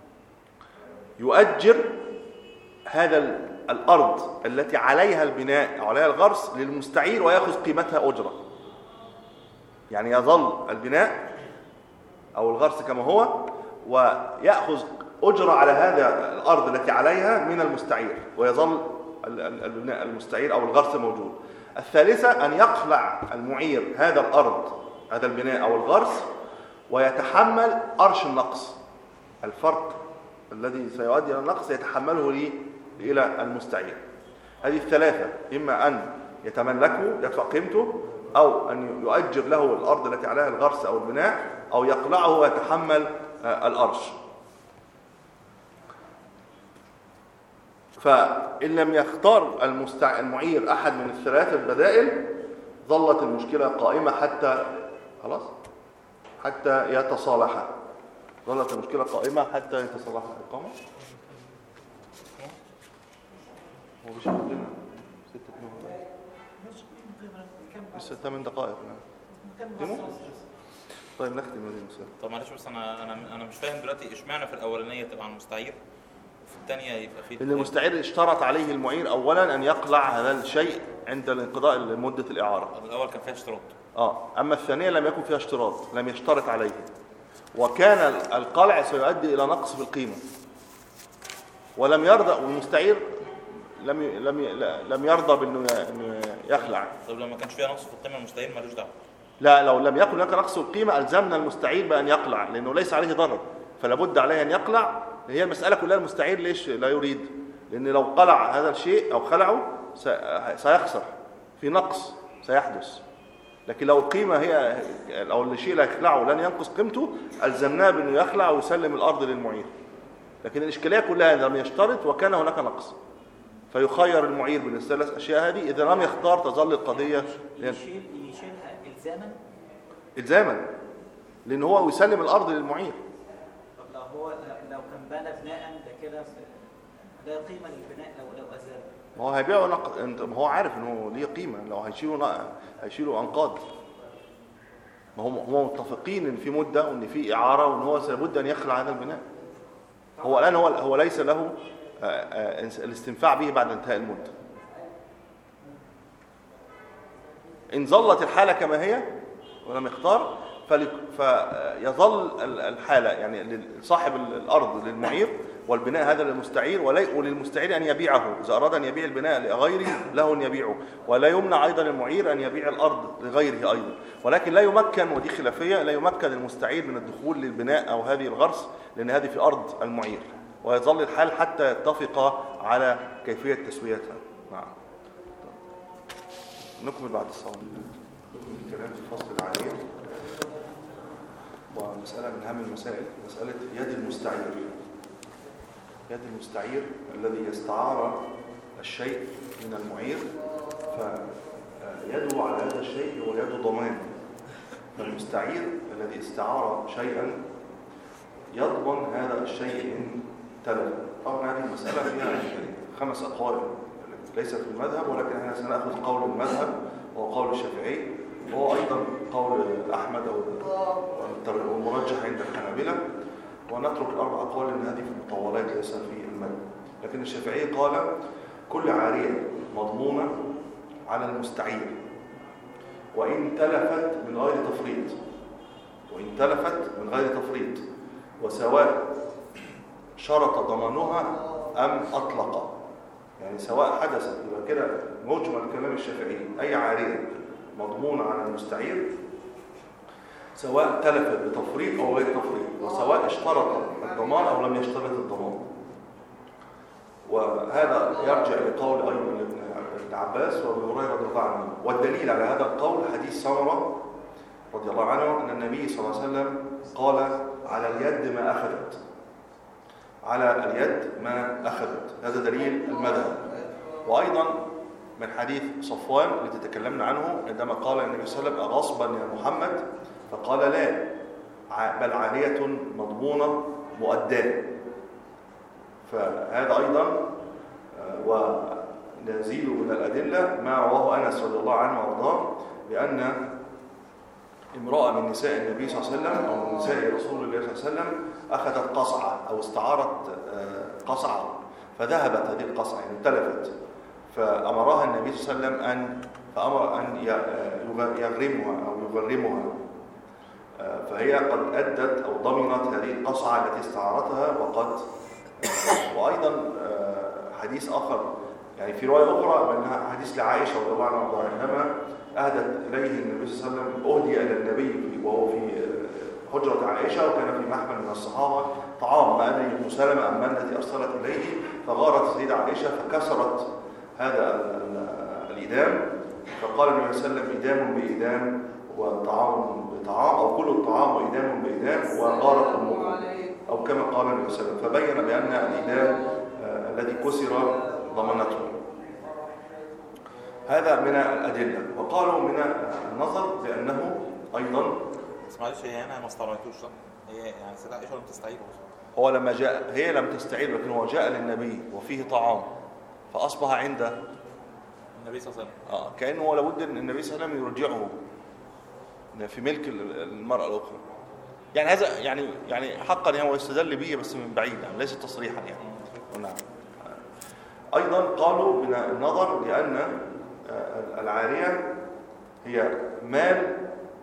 يؤجر هذا الأرض التي عليها البناء أو عليها الغرس للمستعير ويأخذ قيمتها أجرة، يعني يظل البناء أو الغرس كما هو ويأخذ أجرة على هذا الأرض التي عليها من المستعير، ويظل البناء المستعير أو الغرس موجود. الثالثة أن يقلع المعير هذا الأرض هذا البناء أو الغرس ويتحمل أرش النقص، الفرق الذي سيؤدي إلى النقص يتحمله لي إلى المستعير. هذه الثلاثة، إما أن يتملكه يدفع قيمته، أو أن يؤجر له الأرض التي عليها الغرس أو البناء، أو يقلعه ويتحمل الأرش. فإن لم يختار المستع... المعير أحد من الثلاثة البدائل ظلت المشكلة قائمة حتى خلاص حتى يتصالحا ظلت المشكلة قائمة حتى يتصالحا. الإقامة هو مش عندنا ستة نوع لسه ثمان دقائق. ديمو طيب نختم هذه المسألة. طب معلش بس انا انا انا مش فاهم دلوقتي اشمعنى في الاولانيه تبقى المستعير وفي الثانيه يبقى في ان المستعير اشترط عليه المعير اولا ان يقلع هذا الشيء عند الانقضاء لمده الاعاره. الاول كان فيها اشتراط اه اما الثانيه لم يكن فيها اشتراط، لم يشترط عليه، وكان القلع سيؤدي الى نقص في القيمه ولم يرضى، والمستعير لم ي... لم ي... لم يرضى بانه يخلع. طب لما كانش فيها نقص في القيمه المستعير مالوش دعوه. لا، لو لم يكن هناك نقص القيمة ألزمنا المستعير بأن يقلع، لأنه ليس عليه ضرر، فلا بد عليه أن يقلع. هي المسألة كلها المستعير ليش لا يريد؟ لأن لو قلع هذا الشيء أو خلعه سيخسر، في نقص سيحدث. لكن لو القيمة هي أو الشيء لا يخلعه لن ينقص قيمته، ألزمناه بأنه يخلع ويسلم الأرض للمعير. لكن الإشكالية كلها لم يشترط وكان هناك نقص، فيخير المعير بين الثلاث أشياء هذه. إذا لم يختار تظل القضية يشيل يشيلها إلزاما إلزاما، لأن هو يسلم الأرض للمعير. طب لو هو لو كان بنى بناء ده كده لا قيمة للبناء لو لو أزال، ما هو هيبيعه نق... ما هو عارف إنه ليه قيمة، لو هيشيلوا نق... هيشيلوا أنقاض. ما هم هم متفقين إن في مدة وإن في إعارة وإن هو لابد أن يخلع هذا البناء. هو الآن هو هو ليس له الاستنفاع به بعد انتهاء المدة. إن ظلت الحالة كما هي ولم يختار فيظل الحالة يعني لصاحب الأرض للمعير، والبناء هذا للمستعير، وللمستعير أن يبيعه إذا أراد أن يبيع البناء لغيره له أن يبيعه، ولا يمنع أيضا المعير أن يبيع الأرض لغيره أيضا. ولكن لا يمكن، ودي خلافية، لا يمكن المستعير من الدخول للبناء أو هذه الغرس لأن هذه في أرض المعير، ويظل الحال حتى يتفق على كيفية تسويتها. نعم. نكمل بعد الصلاة. نكمل الكلام في الفصل العالي، ومسألة من أهم المسائل مسألة يد المستعير. يد المستعير الذي استعار الشيء من المعير، فيده على هذا الشيء هو يد ضمان. فالمستعير الذي استعار شيئا يضمن هذا الشيء إن تلف. طبعا هذه المسألة فيها خمس أقوال ليس في المذهب، ولكن احنا سنأخذ قول المذهب وقول الشافعي، وهو أيضا قول أحمد والمرجح عند الحنابلة، ونترك الأربع أقوال لأن هذه في المطولات ليس في المذهب. لكن الشافعي قال كل عارية مضمونة على المستعير وإن تلفت من غير تفريط، وإن تلفت من غير تفريط، وسواء شرط ضمانها أم أطلق. يعني سواء حدثت، يبقى كده مجمل كلام الشافعي أي عارية مضمونة على المستعير سواء تلفت بتفريط أو غير تفريط، وسواء اشترط الضمان أو لم يشترط الضمان. وهذا يرجع لقول أيضا ابن عباس وابن هريرة رضي الله عنه. والدليل على هذا القول حديث سمرة رضي الله عنه أن النبي صلى الله عليه وسلم قال على اليد ما أخذت، على اليد ما أخذت. هذا دليل المذهب. وأيضا من حديث صفوان الذي تكلمنا عنه عندما قال النبي صلى الله عليه وسلم أغصبا يا محمد، فقال لا، بل عارية مضمونة مؤداة. فهذا أيضا ونزيد من الأدلة ما رواه أنس رضي الله عنه وارضاه بأن امرأة من نساء النبي صلى الله عليه وسلم أو من نساء رسول الله صلى الله عليه وسلم أخذت قصعة أو استعارت قصعة، فذهبت هذه القصعة يعني تلفت، فأمرها النبي صلى الله عليه وسلم أن فأمر أن يغرمها أو يغرمها، فهي قد أدت أو ضمنت هذه القصعة التي استعارتها. وقد وأيضا حديث آخر يعني في رواية أخرى منها حديث لعائشة رضي الله عنها عندما أهدت إليه النبي صلى الله عليه وسلم، أهدي إلى النبي وهو في حجرة عائشة وكان في محمل من الصحابة طعام، ما أدري أم سلمة أم من التي أرسلت إليه، فغارت السيدة عائشة فكسرت هذا الإدام، فقال النبي صلى الله عليه وسلم إدام بإدام وطعام بطعام، أو كل الطعام وإدام بإدام وغارت أمكم، أو كما قال النبي صلى الله عليه وسلم، فبين بأن الإدام الذي كسر ضمنته. هذا من الأدلة. وقالوا من النظر بأنه أيضا معلش هي أنا ما استوعبتوش صح؟ هي يعني سيدة عائشة لم تستعير، هو لما جاء هي لم تستعير، لكن هو جاء للنبي وفيه طعام فأصبح عنده النبي صلى الله عليه وسلم آه كأنه هو لابد أن النبي صلى الله عليه وسلم يرجعه في ملك المرأة الأخرى. يعني هذا يعني يعني حقا هو يستدل به بس من بعيد يعني ليس تصريحا يعني. نعم. أيضا قالوا من النظر لأن العارية هي مال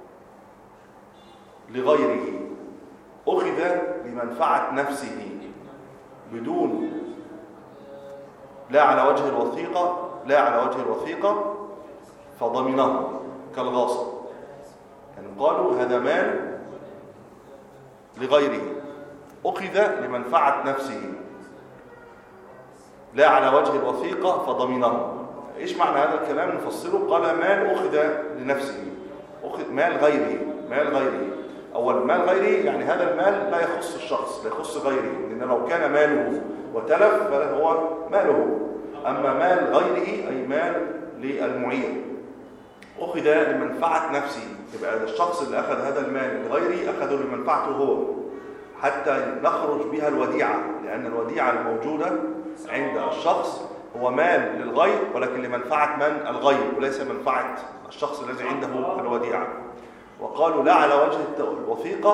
لغيره أخذ لمنفعة نفسه بدون لا على وجه الوثيقة لا على وجه الوثيقة فضمنه كالغاصب. يعني قالوا هذا مال لغيره أخذ لمنفعة نفسه لا على وجه الوثيقة فضمنه. إيش معنى هذا الكلام؟ نفصله. قال مال أخذ لنفسه، أخذ مال غيره، مال غيره. أول مال غيره يعني هذا المال لا يخص الشخص، لا يخص غيره، لأن لو كان ماله وتلف فهو ماله. أما مال غيره أي مال للمعير أخذ لمنفعة نفسه، يبقى الشخص اللي أخذ هذا المال لغيره أخذه لمنفعته هو، حتى نخرج بها الوديعة، لأن الوديعة الموجودة عند الشخص هو مال للغير ولكن لمنفعة من؟ الغير، وليس منفعة الشخص الذي عنده الوديعة. وقالوا لا على وجه الوثيقة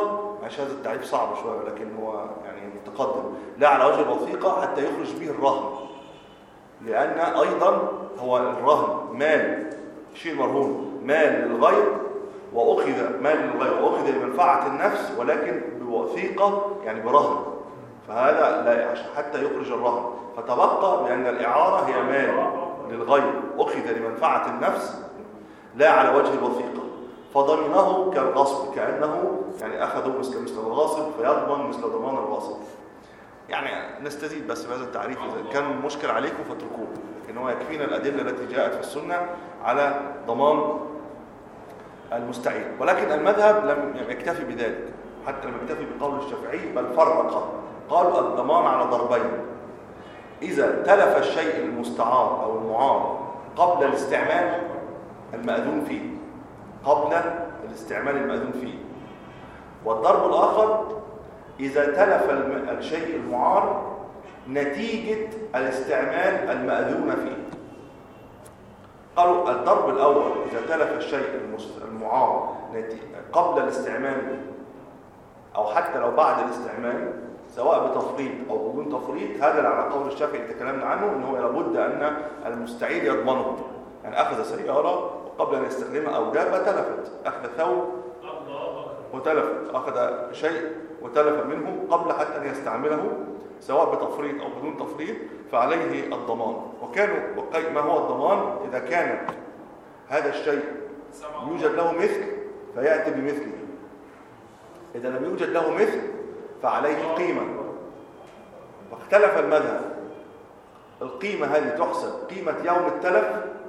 معلش هذا التعريف صعب شويه لكن هو يعني متقدم. لا على وجه الوثيقه حتى يخرج به الرهن، لان ايضا هو الرهن مال، شيء مرهون مال للغير، واخذ مال للغير واخذ لمنفعه النفس ولكن بوثيقه يعني برهن، فهذا لا حتى يخرج الرهن. فتبقى بان الاعاره هي مال للغير اخذ لمنفعه النفس لا على وجه الوثيقه، فضمنه كالغصب، كانه يعني اخذوا مثل مثل الغاصب فيضمن مثل ضمان الغاصب. يعني نستزيد بس بهذا التعريف، اذا كان مشكل عليكم فاتركوه، لكن هو يكفينا الادله التي جاءت في السنه على ضمان المستعير. ولكن المذهب لم يكتفي بذلك، حتى لم يكتفي بقول الشافعي، بل فرق، قالوا الضمان على ضربين: اذا تلف الشيء المستعار او المعار قبل الاستعمال المأذون فيه، قبل الاستعمال المأذون فيه. والضرب الآخر إذا تلف الشيء المعار نتيجة الاستعمال المأذون فيه. قالوا الضرب الأول إذا تلف الشيء المعار قبل الاستعمال أو حتى لو بعد الاستعمال سواء بتفريط أو بدون تفريط، هذا على قول الشافعي اللي تكلمنا عنه، أنه لابد أن المستعير يضمنه. يعني أخذ سيارة قبل أن يستخدمها أو دابة تلفت، أخذ ثوب وتلفت، أخذ شيء وتلف منه قبل حتى أن يستعمله سواء بتفريط أو بدون تفريط، فعليه الضمان. وكانوا ما هو الضمان؟ إذا كان هذا الشيء يوجد له مثل فيأتي بمثله، إذا لم يوجد له مثل فعليه قيمة. واختلف المذهب، القيمة هذه تحسب قيمة يوم التلف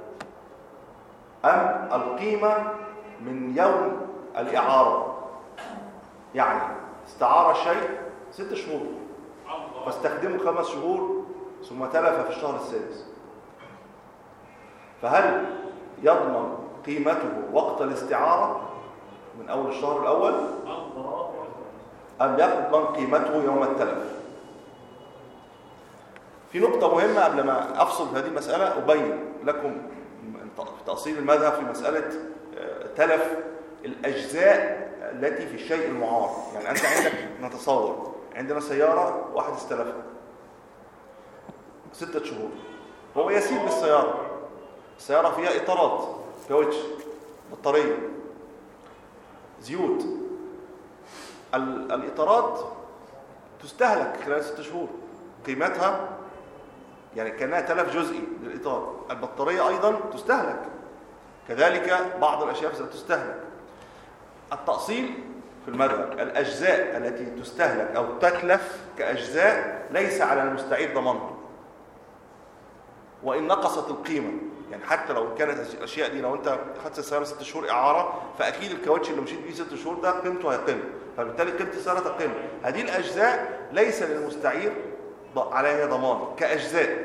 أم القيمة من يوم الإعارة؟ يعني استعار الشيء ست شهور فاستخدمه خمس شهور ثم تلف في الشهر السادس، فهل يضمن قيمته وقت الاستعارة من أول الشهر الأول أم يضمن قيمته يوم التلف؟ في نقطة مهمة قبل ما أفصل هذه المسألة أبين لكم في تأصيل المذهب في مسألة تلف الأجزاء التي في الشيء المعار. يعني أنت عندك، نتصور عندنا سيارة واحد استلفها ستة شهور، هو يسير بالسيارة، السيارة فيها إطارات، كاوتش، بطارية، زيوت. الإطارات تستهلك خلال ستة شهور، قيمتها يعني كأنها تلف جزئي للإطار. البطارية أيضا تستهلك، كذلك بعض الأشياء تستهلك. التأصيل في المذهب الأجزاء التي تستهلك أو تتلف كأجزاء ليس على المستعير ضمانها، وإن نقصت القيمة. يعني حتى لو كانت الأشياء دي، لو أنت أخذت السيارة ست شهور إعارة فأكيد الكاوتش اللي مشيت بيه ست شهور ده قيمته هيقل، فبالتالي قيمة السيارة تقل. هذه الأجزاء ليس للمستعير عليها ضمان كأجزاء.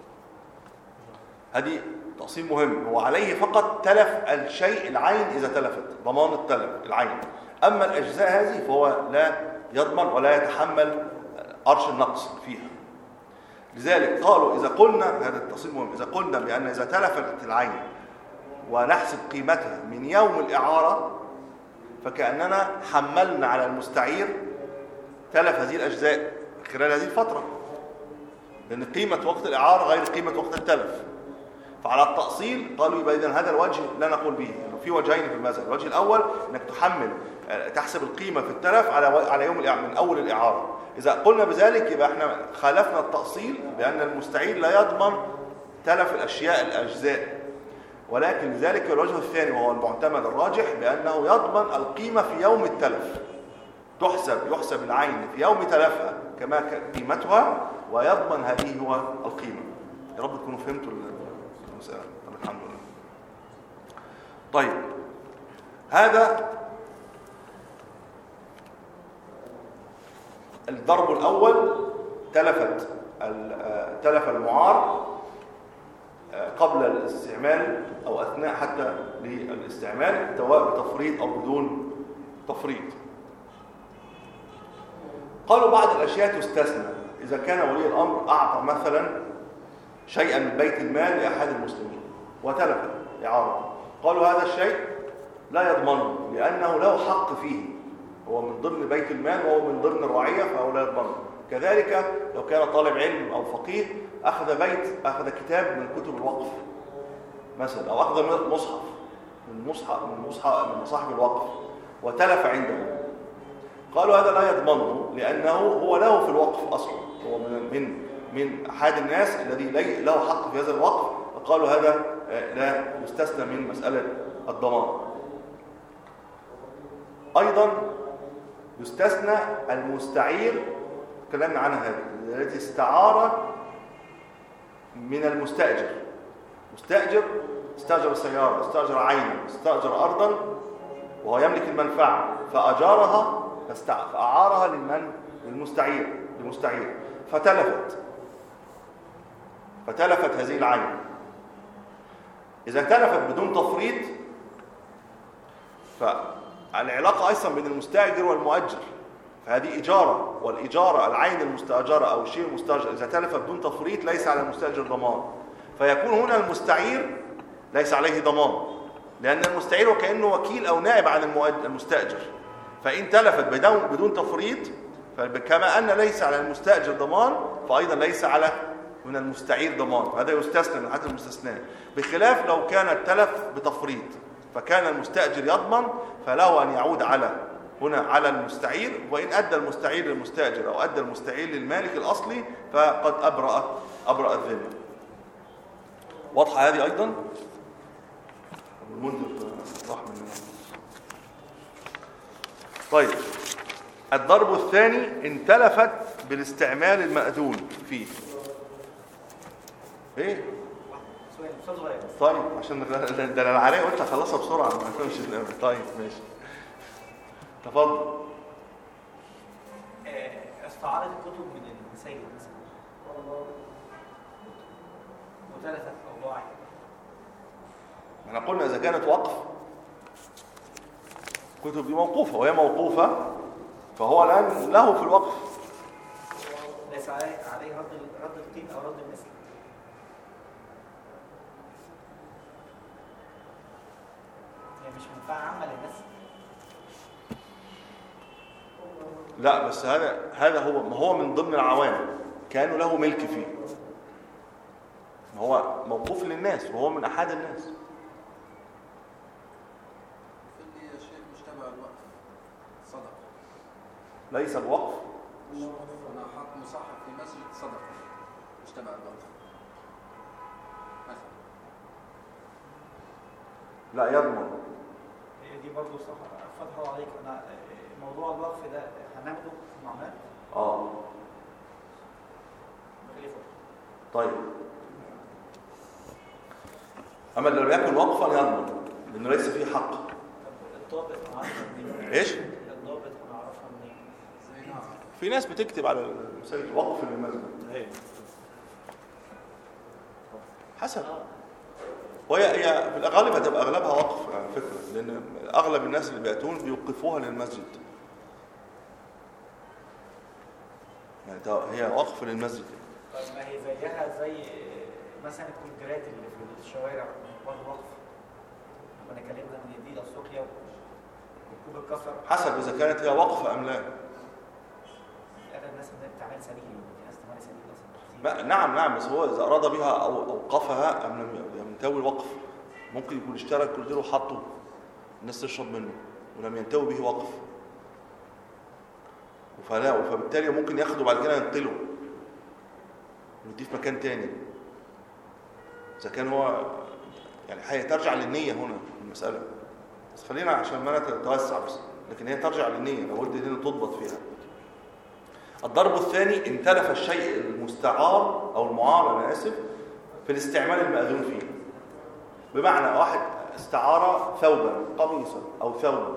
هذه تأصيل مهم، هو عليه فقط تلف الشيء العين إذا تلفت، ضمان التلف العين. أما الأجزاء هذه فهو لا يضمن ولا يتحمل قرش النقص فيها. لذلك قالوا إذا قلنا، هذا التأصيل مهم، إذا قلنا بأن إذا تلفت العين ونحسب قيمتها من يوم الإعارة فكأننا حملنا على المستعير تلف هذه الأجزاء خلال هذه الفترة، لأن قيمة وقت الإعارة غير قيمة وقت التلف. فعلى التأصيل قالوا يبقى إذن هذا الوجه لا نقول به، في وجهين في المذهب. الوجه الأول أنك تحمل تحسب القيمة في التلف على على يوم من أول الإعارة. إذا قلنا بذلك يبقى احنا خالفنا التأصيل بأن المستعير لا يضمن تلف الأشياء الأجزاء. ولكن لذلك الوجه الثاني وهو المعتمد الراجح بأنه يضمن القيمة في يوم التلف، تحسب يحسب العين في يوم تلفها كما قيمتها ويضمن هذه هو القيمة. يا رب تكونوا فهمتوا المسألة. طب الحمد لله. طيب هذا الضرب الأول، تلفت تلف المعار قبل الاستعمال أو أثناء حتى للاستعمال سواء بتفريط أو بدون تفريط. قالوا بعض الأشياء تستثنى إذا كان ولي الأمر أعطى مثلا شيئا من بيت المال لأحد المسلمين وتلف إعارة، قالوا هذا الشيء لا يضمنه لأنه له حق فيه، هو من من ضمن بيت المال وهو من ضمن الرعية فهو لا يضمنه. كذلك لو كان طالب علم أو فقيه أخذ بيت أخذ كتاب من كتب الوقف مثلا، أو أخذ مصحف من مصحف من مصحف من مصاحف الوقف وتلف عنده، قالوا هذا لا يضمنه لأنه هو له في الوقف أصلا، هو من من من أحد الناس الذي له حق في هذا الوقف، فقالوا هذا لا يستثنى من مسألة الضمان. أيضا يستثنى المستعير، تكلمنا عنها هذه التي استعار من المستأجر. مستأجر استأجر سيارة، استأجر عينا، استأجر أرضا وهو يملك المنفعة فأجارها فأعارها لمن؟ للمستعير للمستعير فتلفت فتلفت هذه العين. إذا تلفت بدون تفريط فالعلاقة أيضا بين المستأجر والمؤجر، فهذه إجارة، والإجارة العين المستأجرة أو الشيء المستأجر إذا تلف بدون تفريط ليس على المستأجر ضمان، فيكون هنا المستعير ليس عليه ضمان، لأن المستعير وكأنه وكيل أو نائب عن المستأجر، فإن تلفت بدون تفريط فكما أن ليس على المستأجر ضمان فأيضا ليس على من المستعير ضمان، هذا يستثنى من حالة المستثناء، بخلاف لو كان التلف بتفريط فكان المستأجر يضمن فله أن يعود على هنا على المستعير، وإن أدى المستعير للمستأجر أو أدى المستعير للمالك الأصلي فقد أبرأ أبرأ الذمة. واضحة هذه أيضا؟ المنذر رحمة الله. طيب الضرب الثاني إن تلفت بالاستعمال المأذون فيه. ايه طيب عشان ده انا العراق قلت اخلصها بسرعه ما فهمش الامر. طيب ماشي تفضل. استعارة الكتب من المساجد مثلا وثلاثة او ضاعت، احنا قلنا اذا كانت وقف الكتب دي موقوفه وهي موقوفه فهو الان له في الوقف ليس عليه عليه رد رد القيمه او رد المثل. مش منفعة عامة للناس. لا بس هذا هذا هو ما هو من ضمن العوامل كانوا له ملك فيه، ما هو موقوف للناس وهو من أحد الناس. في اللي شيء مش تبع الوقف صدقة. ليس الوقف. أنا حاط مصحف في مسجد صدقة مش تبع الوقف. لا يضمن. دي برضه صح فتحوا عليك. انا موضوع الوقف ده هناخده في المعاملات. اه طيب اما اللي لم يكن وقفا يضمن لانه ليس فيه حق. الضابط هنعرفها منين؟ ايش؟ الضابط هنعرفها منين؟ ازاي نعرف؟ في ناس بتكتب على المساجد وقف للمسجد. ايوه حسب. وهي هي في الغالب هتبقى اغلبها وقف على فكره، لان اغلب الناس اللي بياتون بيوقفوها للمسجد، يعني هي وقف للمسجد. طيب ما هي زيها زي مثلا الكونكريت اللي في الشوارع برضه وقف. لما اتكلمنا من دي افريقيا والكوب اتكسر. حسب اذا كانت هي وقف ام لا. انا الناس اللي بتعمل سبيل في ناس تعمل سبيل اصلا. نعم نعم بس هو اذا اراد بها او اوقفها ام لم ينتوي الوقف، ممكن يكون اشترى الكولدير وحطه الناس تشرب منه ولم ينتوي به وقف، فلا فبالتالي ممكن ياخده بعد كده ينقله ويديه في مكان تاني. اذا كان هو يعني هي ترجع للنيه هنا المساله، بس خلينا عشان ما نتوسع بس، لكن هي ترجع للنيه لو ودي هنا تضبط فيها. الضرب الثاني ان تلف الشيء المستعار او المعار انا اسف في الاستعمال المأذون فيه. بمعنى واحد استعار ثوبا قميصا او ثوبا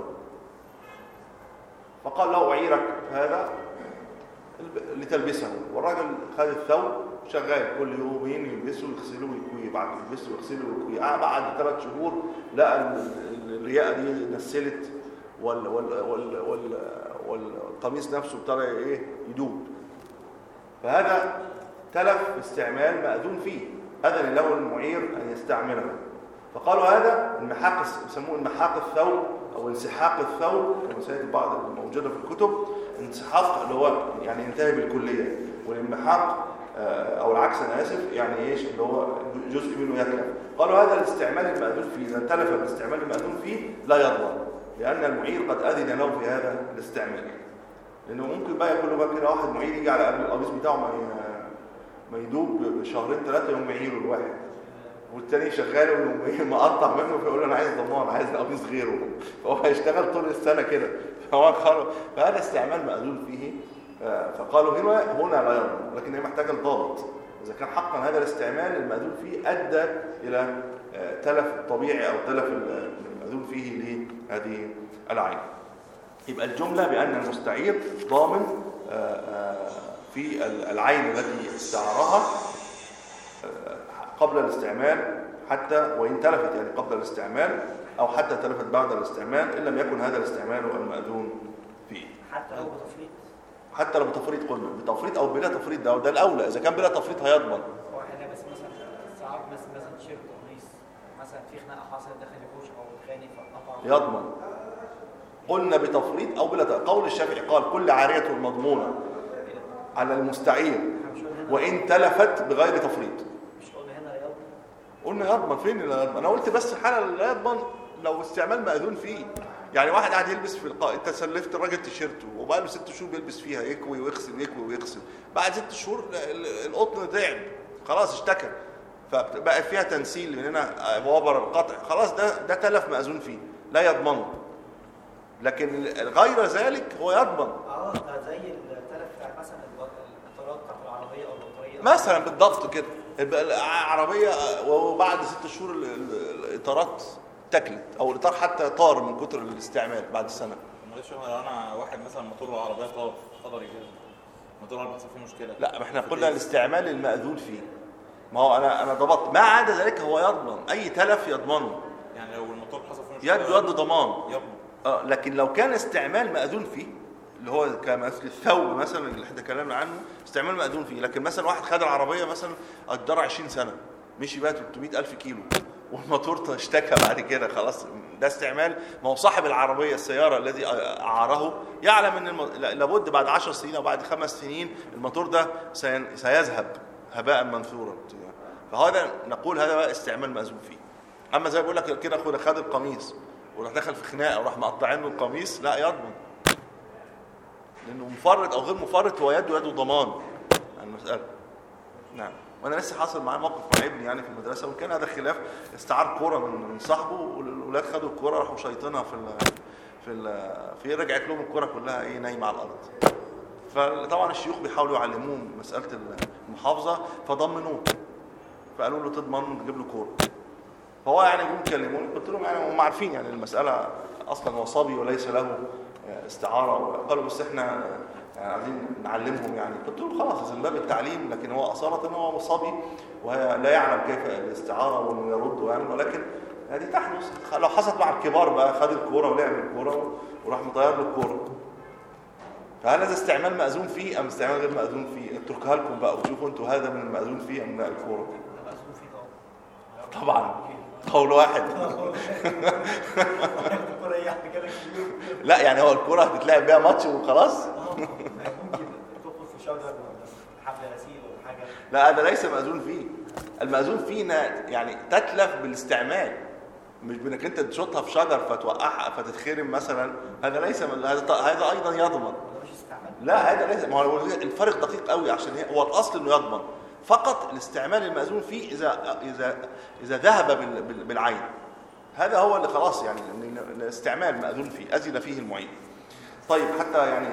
فقال له اعيرك هذا لتلبسه، والراجل خد الثوب شغال كل يومين يلبسه ويغسله ويكويه، بعد يلبسه ويغسله ويكويه، بعد ثلاث شهور لقى الرياء دي نسلت وال وال وال وال والقميص نفسه ابتدى ايه يدوب، فهذا تلف استعمال مأذون فيه، أذن له المعير أن يستعمله. فقالوا هذا المحاق يسموه المحاق الثوب او انسحاق الثوب كما سيأتي بعض الموجودة في الكتب، انسحاق اللي هو يعني ينتهي بالكلية، والانمحاق او العكس انا اسف يعني ايش اللي هو جزء منه يتلف. قالوا هذا الاستعمال المأذون فيه اذا تلف بالاستعمال المأذون فيه لا يضمن، لان المعير قد اذن له في هذا الاستعمال. لانه ممكن بقى يقول له بقى كده واحد معير يجي على قبل القميص بتاعه ما ما يدوب بشهرين ثلاثه يوم معيره الواحد، والتاني شغال ويقوم مقطع منه فيقول له انا عايز ضمان عايز قميص غيره، فهو هيشتغل طول السنه كده. فهو خرج فهذا استعمال مأذون فيه. فقالوا هنا هنا لا يضمن، لكن هي محتاجه الضابط. اذا كان حقا هذا الاستعمال المأذون فيه ادى الى تلف الطبيعي او تلف المأذون فيه لهذه العين، يبقى الجمله بان المستعير ضامن في العين التي استعارها قبل الاستعمال، حتى وان تلفت يعني قبل الاستعمال او حتى تلفت بعد الاستعمال، ان لم يكن هذا الاستعمال المأذون فيه. حتى لو بتفريط، حتى لو بتفريط قلنا بتفريط او بلا تفريط، ده ده الاولى. اذا كان بلا تفريط هيضمن. واحد لابس مثلا ساعات بس مثلا تيشيرت قميص مثلا في خناقه حصلت داخل الكوش او اتخانق فقطع يضمن. قلنا بتفريط او بلا تفريط. قول الشافعي قال كل عاريه مضمونه على المستعير وان تلفت بغير تفريط. مش قلنا هنا لا يضمن؟ قلنا يضمن. فين لا يضمن؟ انا قلت بس حاله لا يضمن لو استعمال مأذون فيه. يعني واحد قاعد يلبس في القاء، انت سلفت الراجل تيشيرته وبقى له ست شهور بيلبس فيها يكوي ويغسل يكوي ويغسل، بعد ست شهور القطن تعب خلاص اشتكى فبقى فيها تنسيل من هنا وبر القطع، خلاص ده ده تلف مأذون فيه لا يضمنه. لكن غير ذلك هو يضمن. اه ده زي التلف بتاع مثلا الاطارات بتاعت العربيه او البطاريه مثلا بالضبط كده، العربيه وبعد ست شهور الاطارات تكلت او الاطار حتى طار من كتر الاستعمال بعد السنه. معلش لو انا واحد مثلا موتور العربيه طار قدري كده موتور العربيه حصل فيه مشكله، لا احنا قلنا الاستعمال المأذون فيه. ما هو انا انا ضبطت ما عدا ذلك هو يضمن، اي تلف يضمنه. يعني لو الموتور حصل فيه مشكله يد يد ضمان يضمن. اه لكن لو كان استعمال مأذون فيه اللي هو كمثل الثوب مثلا اللي احنا اتكلمنا عنه استعمال مأذون فيه، لكن مثلا واحد خد العربيه مثلا اجرها عشرين سنه مشي بقى ثلاثمائة ألف كيلو والموتور اشتكى بعد كده خلاص، ده استعمال. ما هو صاحب العربيه السياره الذي اعاره يعلم ان الم... لابد بعد عشر سنين او بعد خمس سنين الموتور ده سي... سيذهب هباء منثورا، فهذا نقول هذا بقى استعمال مأذون فيه. اما زي ما بقول لك كده خد خد القميص وراح دخل في خناقه وراح مقطعين له القميص لا يضمن، لانه مفرط او غير مفرط هو يده يده ضمان عن المساله. نعم. وانا لسه حاصل معايا موقف مع ابني يعني في المدرسه، وكان هذا خلاف استعار كوره من صاحبه والاولاد خدوا الكوره راحوا شايطينها في ال في ال في رجعت لهم الكوره كلها ايه نايمه على الارض. فطبعا الشيوخ بيحاولوا يعلموهم مساله المحافظه فضمنوه، فقالوا له تضمن تجيب له كوره. فهو يعني جم كلموني قلت لهم يعني هم عارفين يعني المساله اصلا هو صبي وليس له استعاره، قالوا بس احنا يعني عايزين نعلمهم يعني. قلت لهم خلاص من باب التعليم، لكن هو اصاله انه هو صبي ولا يعلم كيف الاستعاره وانه يرد ويعمل، ولكن هذه تحدث. لو حصلت مع الكبار بقى خد الكوره ولعب الكوره وراح مطير له الكوره، فهل هذا استعمال مأذون فيه ام استعمال غير مأذون فيه؟ اتركها لكم بقى وشوفوا انتوا هذا من المأذون فيه ام لا الكوره. مأذون فيه طبعا. طبعا قول واحد. لا يعني هو الكرة هتتلعب بيها ماتش وخلاص. ممكن تدخل في شجر ولا حبل غسيل ولا حاجه. لا هذا ليس مأذون فيه. المأذون فيه يعني تتلف بالاستعمال، مش بانك انت تشوطها في شجر فتوقعها فتتخرم مثلا. هذا ليس هذا هذا ايضا يضمن. لا هذا ليس، ما هو الفرق دقيق قوي عشان هو الاصل انه يضمن فقط الاستعمال المأذون فيه اذا اذا اذا ذهب بالعين. هذا هو اللي خلاص يعني الاستعمال مأذون فيه أذن فيه المعين. طيب حتى يعني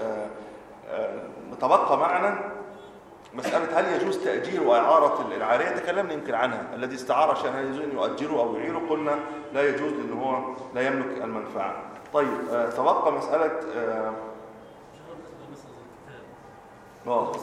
تبقى معنا مسألة هل يجوز تأجير وإعارة العارية، تكلمنا يمكن عنها. الذي استعار عشان هل يجوز أن يؤجره أو يعيره، قلنا لا يجوز لأنه هو لا يملك المنفعة. طيب تبقى مسألة اه اه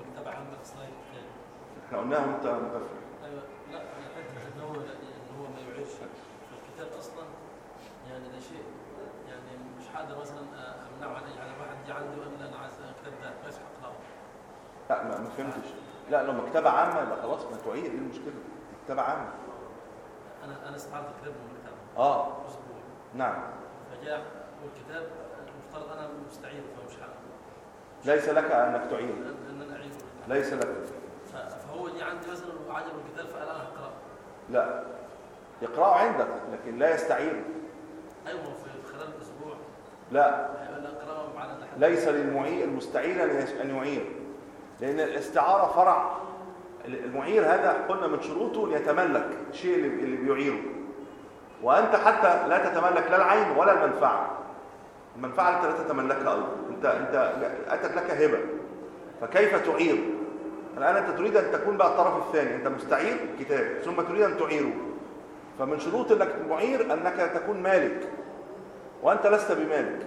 احنا قلناها انت مكفر. ايوه لا انا حته ان هو ان هو ما يعيرش في الكتاب اصلا، يعني ده شيء يعني مش هقدر مثلا امنعه عن يعني واحد دي عنده ان انا عايز الكتاب ده ما يسحق له. لا ما ما فهمتش. لا لو مكتبه عامه لا خلاص ما تعير، ايه المشكله؟ مكتبه عامه. انا انا استعرضت كتاب من المكتبه اه اسبوع. نعم. فجاء والكتاب المفترض انا مستعير فمش حق ليس لك انك تعير، ان انا اعيده، ليس لك. فهو اللي عندي مثلا وعجبه الكتاب فقال انا هقراه. لا، يقرأه عندك لكن لا يستعير. ايوه في خلال الاسبوع. لا، هيقول لك اقراه معنا. ليس للمعير المستعير ان يعير، لان الاستعاره فرع. المعير هذا قلنا من شروطه ان يتملك الشيء اللي بيعيره، وانت حتى لا تتملك لا العين ولا المنفعه. المنفعه انت لا تتملكها ايضا، انت انت اتت لك هبه، فكيف تعير؟ الان انت تريد ان تكون بقى الطرف الثاني، انت مستعير كتاب ثم تريد ان تعيره، فمن شروط انك معير انك تكون مالك، وانت لست بمالك.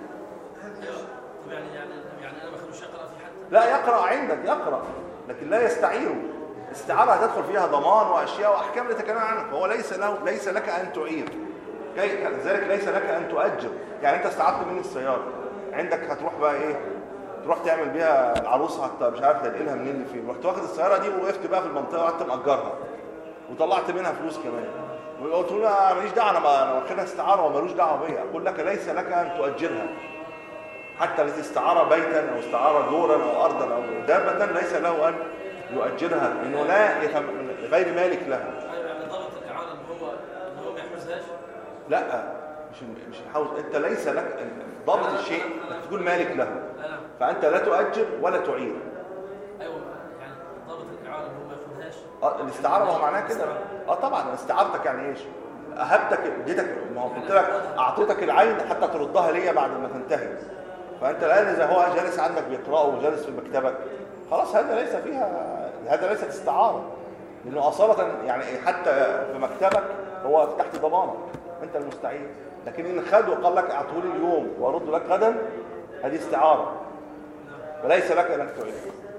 طب يعني يعني يعني انا ما اخلوش يقرا في حد؟ لا، يقرا عندك، يقرا لكن لا يستعيره. الاستعاره هتدخل فيها ضمان واشياء واحكام نتكلم عنها، فهو ليس له ليس لك ان تعير، كذلك ليس لك ان تؤجر. يعني انت استعرت مني السياره عندك، هتروح بقى ايه؟ تروح تعمل بيها العروسه حتى مش عارف تنقلها منين اللي فين، رحت واخد السياره دي ووقفت بقى في المنطقه وقعدت مأجرها وطلعت منها فلوس كمان، وقلت له ماليش دعوه، انا انا واخدها استعاره ومالوش دعوه بيا. اقول لك ليس لك ان تؤجرها، حتى الذي استعار بيتا او استعار دورا او ارضا او دابه ليس له ان يؤجرها، انه لا يتم... غير مالك لها. ايوه يعني ضابط الاعاره اللي هو اللي هو ما يحوزهاش؟ لا، مش مش الحوز، انت ليس لك ضابط الشيء انك تكون مالك له، فانت لا تؤجر ولا تعير. ايوه يعني ضابط الاعاره اللي هو ما ياخدهاش. اه الاستعاره هو معناها كده. اه طبعا استعارتك يعني ايش؟ اهبتك اديتك، ما هو قلت لك اعطيتك العين حتى تردها ليا بعد ما تنتهي، فانت الان اذا هو جالس عندك بيقراه وجالس في مكتبك خلاص هذا ليس فيها، هذا ليست استعاره، لانه اصاله يعني حتى في مكتبك هو تحت ضمانك، انت المستعير. لكن ان خد وقال لك اعطيه لي اليوم وارد لك غدا، هذه استعاره، فليس لك انك تعيد.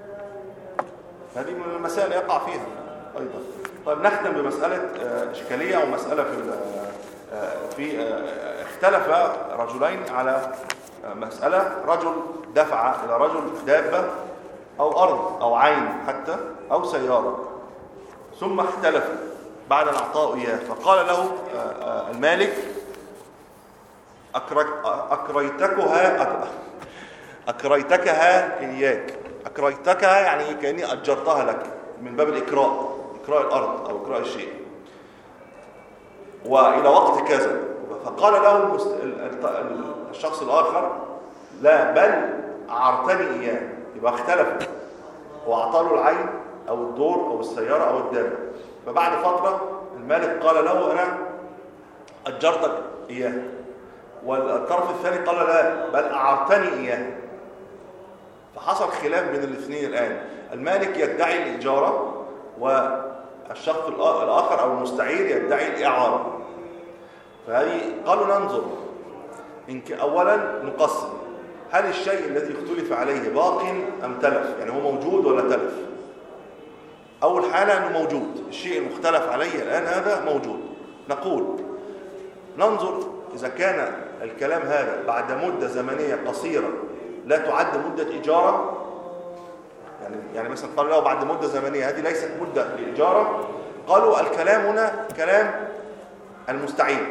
هذه من المسائل اللي يقع فيها ايضا. طيب نختم بمساله اشكاليه او مساله في في اختلف رجلين على مساله، رجل دفع الى رجل دابه او ارض او عين حتى او سياره، ثم اختلفوا بعد ان اعطاه اياه، فقال له المالك اكريتكها اكريتكها اياك. اكريتكها يعني كاني اجرتها لك، من باب الاكراء، اكراء الارض او اكراء الشيء، والى وقت كذا. فقال له الشخص الاخر لا، بل اعرتني اياه. يبقى اختلفوا، واعطى له العين او الدور او السياره او الدابه. فبعد فتره المالك قال له انا اجرتك اياه، والطرف الثاني قال لا، بل اعرتني اياه. فحصل خلاف بين الاثنين. الان المالك يدعي الاجاره والشخص الاخر او المستعير يدعي الاعاره. فهذه قالوا ننظر إنك اولا نقسم، هل الشيء الذي اختلف عليه باق ام تلف؟ يعني هو موجود ولا تلف؟ اول حاله انه موجود، الشيء المختلف عليه الان هذا موجود. نقول ننظر اذا كان الكلام هذا بعد مده زمنيه قصيره لا تعد مده اجاره، يعني يعني مثلا قالوا له بعد مده زمنيه، هذه ليست مده لاجاره. قالوا الكلام هنا كلام المستعير،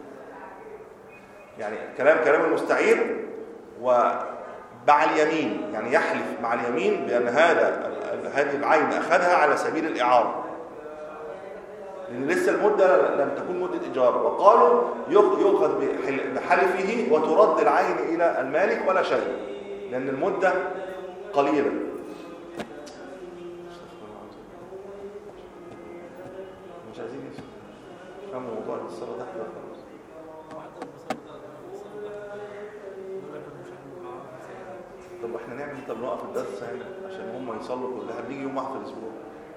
يعني كلام كلام المستعير ومع اليمين، يعني يحلف مع اليمين بأن هذا هذه العين أخذها على سبيل الإعارة، لأن لسه المدة لم تكون مدة إجارة. وقالوا يؤخذ بحلفه وترد العين إلى المالك ولا شيء، لأن المدة قليلة. مش عايزين نفهموا موضوع الصلاة ده. طب احنا نعمل طب نوقف الدرس هنا عشان هم يصلوا كلها، بنيجي يوم واحد في الاسبوع.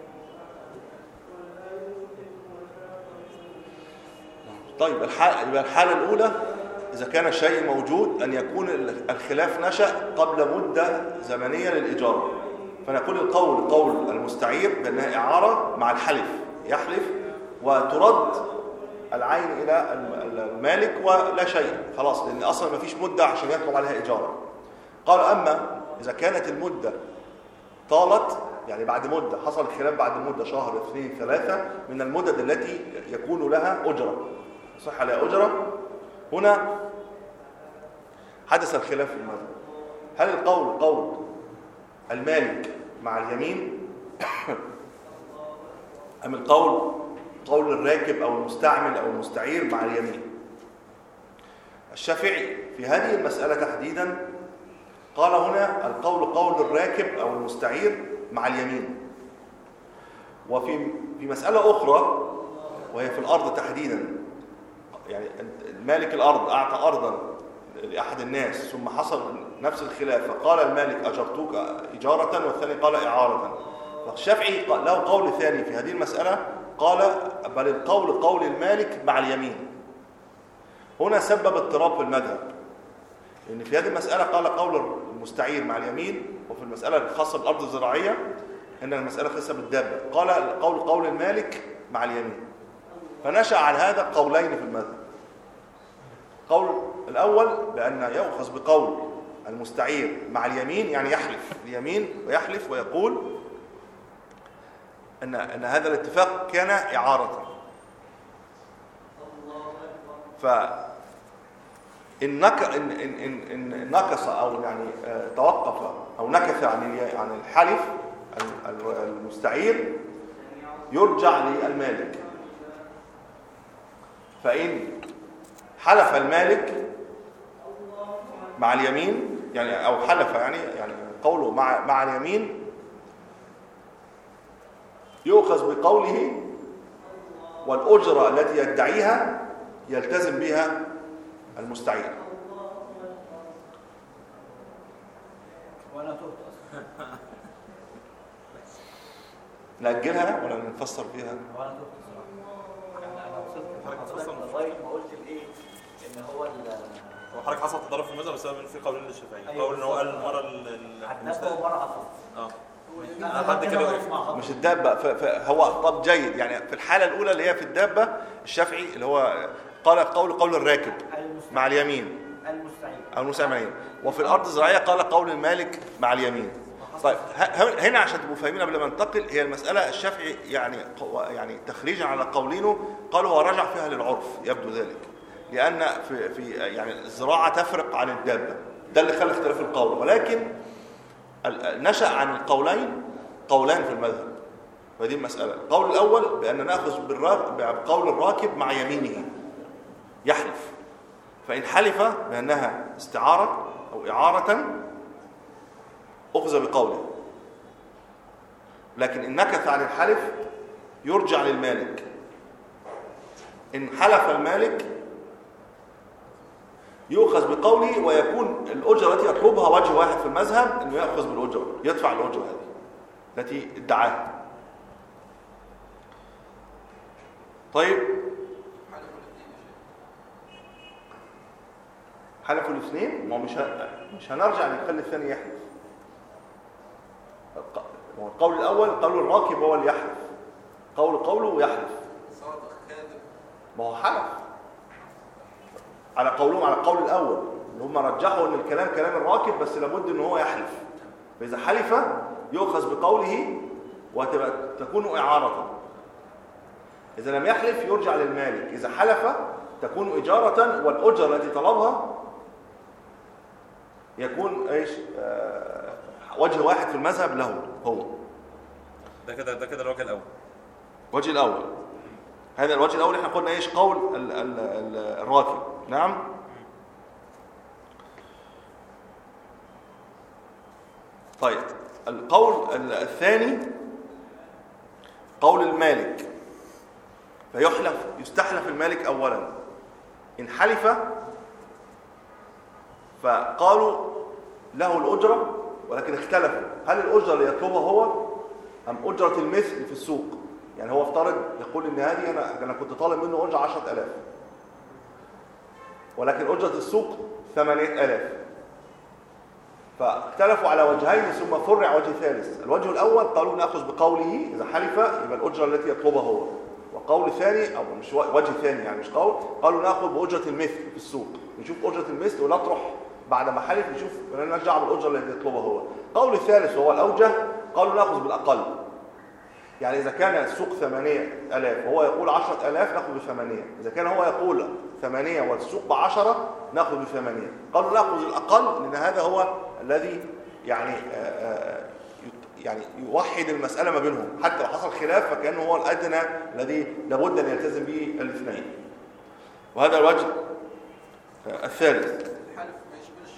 طيب الحالة يبقى الحالة الأولى إذا كان الشيء موجود أن يكون الخلاف نشأ قبل مدة زمنية للإجارة، فنقول القول قول المستعير بأنها إعارة مع الحلف، يحلف وترد العين إلى المالك ولا شيء خلاص، لأن أصلا ما فيش مدة عشان يطلب عليها إجارة. قال أما إذا كانت المدة طالت، يعني بعد مدة حصل الخلاف بعد مدة شهر اثنين ثلاثة من المدد التي يكون لها أجرة، صح عليها أجرة، هنا حدث الخلاف في المذهب. هل القول قول المالك مع اليمين أم القول قول الراكب أو المستعمل أو المستعير مع اليمين؟ الشافعي في هذه المسألة تحديدا قال هنا القول قول الراكب أو المستعير مع اليمين. وفي في مسألة أخرى وهي في الأرض تحديدا، يعني مالك الأرض أعطى أرضا لأحد الناس ثم حصل نفس الخلاف، فقال المالك أجرتوك إجارة والثاني قال إعارة. فالشافعي له قول ثاني في هذه المسألة، قال بل القول قول المالك مع اليمين. هنا سبب اضطراب في المذهب، لأن في هذه المسألة قال قول المستعير مع اليمين، وفي المسألة الخاصة بالأرض الزراعية إن المسألة خاصة بالدابة قال قول قول المالك مع اليمين. فنشأ عن هذا قولين في المذهب. قول الأول بأن يؤخذ بقول المستعير مع اليمين، يعني يحلف اليمين ويحلف ويقول أن أن هذا الاتفاق كان إعارة. فإن نك إن إن إن نكص أو يعني توقف أو نكث عن عن الحلف المستعير يرجع للمالك. فإن حلف المالك مع اليمين يعني أو حلف يعني يعني قوله مع مع اليمين يؤخذ بقوله، والأجرة التي يدعيها يلتزم بها المستعير. وانا تهت اصلا. نأجلها ولا نفسر فيها؟ وانا تهت الصراحه. يعني انا وصلت حضرتك لغايه ما قلت الايه ان هو هو حضرتك حصل تضارب في المذهب بسبب ان في قولين للشافعي. أيوة قول ان هو قال المره الدابه ومره عصا. اه انا حد كده وقف. مش الدابة. فهو طب جيد، يعني في الحالة الأولى اللي هي في الدابة الشافعي اللي هو قال قول قول الراكب مع اليمين المستعير أو المستعير، وفي الأرض الزراعية قال قول المالك مع اليمين. طيب هنا عشان تبقوا فاهمين قبل ما ننتقل، هي المسألة الشافعي يعني يعني تخريجا على قولينه قالوا هو رجع فيها للعرف، يبدو ذلك، لأن في في يعني الزراعة تفرق عن الدابة، ده اللي خلى اختلاف القول. ولكن نشأ عن القولين قولان في المذهب فهذه المسألة. القول الأول بأن نأخذ بقول الراكب مع يمينه يحلف، فإن حلف بأنها استعارة أو إعارة أخذ بقوله، لكن إن نكث عن الحلف يرجع للمالك. إن حلف المالك يؤخذ بقوله، ويكون الأجرة التي يطلبها وجه واحد في المذهب أنه يأخذ بالأجرة، يدفع الأجرة هذه التي ادعاها. طيب حلفوا الاثنين، ما مش مش هنرجع نخلي الثاني يحلف. القول الأول قول الراكب هو اللي يحلف، قول قوله ويحلف. صادق كاذب. ما هو حلف على قولهم على القول الأول اللي هم رجحوا أن الكلام كلام الراكب بس لابد أن هو يحلف. فإذا حلف يؤخذ بقوله وتكون إعارة. إذا لم يحلف يرجع للمالك. إذا حلف تكون إجارة، والأجرة التي طلبها يكون إيش آه وجه واحد في المذهب له هو. ده كده ده كده الوجه الأول. الوجه الأول هذا الوجه الأول احنا قلنا إيش قول ال ال ال الراكب. نعم. طيب القول الثاني قول المالك، فيحلف يستحلف المالك أولا. إن حلف فقالوا له الأجرة، ولكن اختلفوا هل الأجرة اللي يطلبها هو أم أجرة المثل في السوق. يعني هو افترض يقول إن هذه أنا أنا كنت طالب منه أجرة عشرة آلاف، ولكن أجرة السوق ثمانية آلاف. فاختلفوا على وجهين ثم فرع وجه ثالث. الوجه الأول قالوا نأخذ بقوله إذا حلف يبقى الأجرة التي يطلبها هو، وقول ثاني أو مش وجه ثاني يعني مش قول، قالوا نأخذ بأجرة المثل في السوق، نشوف أجرة المثل ونطرح بعد ما حلف نشوف نرجع بالأجرة التي يطلبها هو. قول الثالث وهو الأوجه قالوا نأخذ بالأقل، يعني إذا كان السوق ثمانية آلاف وهو يقول عشرة آلاف نأخذ بثمانية، إذا كان هو يقول ثمانية والسوق بعشرة نأخذ بثمانية. قالوا نأخذ الأقل لأن هذا هو الذي يعني يعني يوحد المسألة ما بينهم، حتى لو حصل خلاف فكأنه هو الأدنى الذي لابد أن يلتزم به الاثنين. وهذا الوجه الثالث. الحلف ما يشملش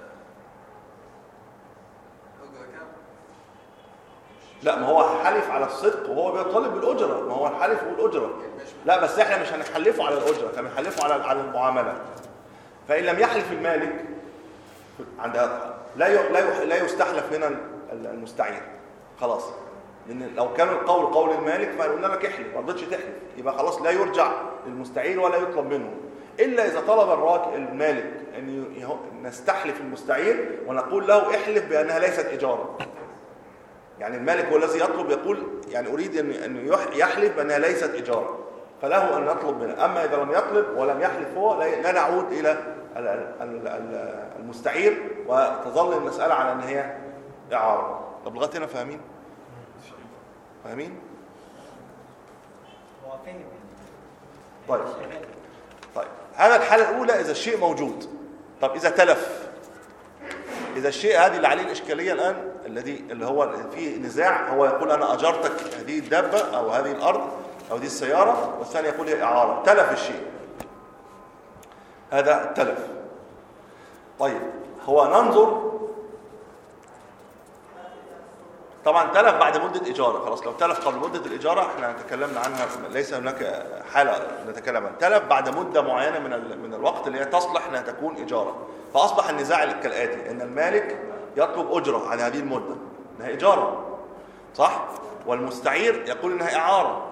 الأجرة كام؟ لا، ما هو حلف على الصدق وهو بيطالب بالأجرة، ما هو الحلف والأجرة. لا بس احنا مش هنحلفه على الأجرة، احنا هنحلفه على على المعاملة. فإن لم يحلف المالك عند هذا لا لا لا يستحلف هنا المستعير خلاص، لأن لو كان القول قول المالك فقلنا لك احلف، ما رضيتش تحلف يبقى خلاص لا يرجع للمستعير ولا يطلب منه، إلا إذا طلب الراجل المالك أن نستحلف المستعير ونقول له احلف بأنها ليست إجارة. يعني المالك هو الذي يطلب، يقول يعني أريد أن يحلف بأنها ليست إجارة، فله أن يطلب منها. أما إذا لم يطلب ولم يحلف هو لا نعود إلى المستعير وتظل المسألة على أن هي إعارة. طب لغاية هنا فاهمين؟ فاهمين؟ هو فاهم. طيب طيب هذا الحالة الأولى إذا الشيء موجود. طب إذا تلف، إذا الشيء هذه اللي عليه الإشكالية الآن الذي اللي هو فيه نزاع، هو يقول أنا أجرتك هذه الدابة أو هذه الأرض أو هذه السيارة، والثاني يقول هي إعارة، تلف الشيء، هذا تلف. طيب هو ننظر، طبعا تلف بعد مدة إجارة، خلاص لو تلف قبل مدة الإجارة احنا تكلمنا عنها، ليس هناك حالة نتكلم عنها. تلف بعد مدة معينة من من الوقت اللي هي تصلح انها تكون إجارة، فأصبح النزاع كالآتي: أن المالك يطلب أجرة على هذه المدة انها إجارة صح، والمستعير يقول انها إعارة.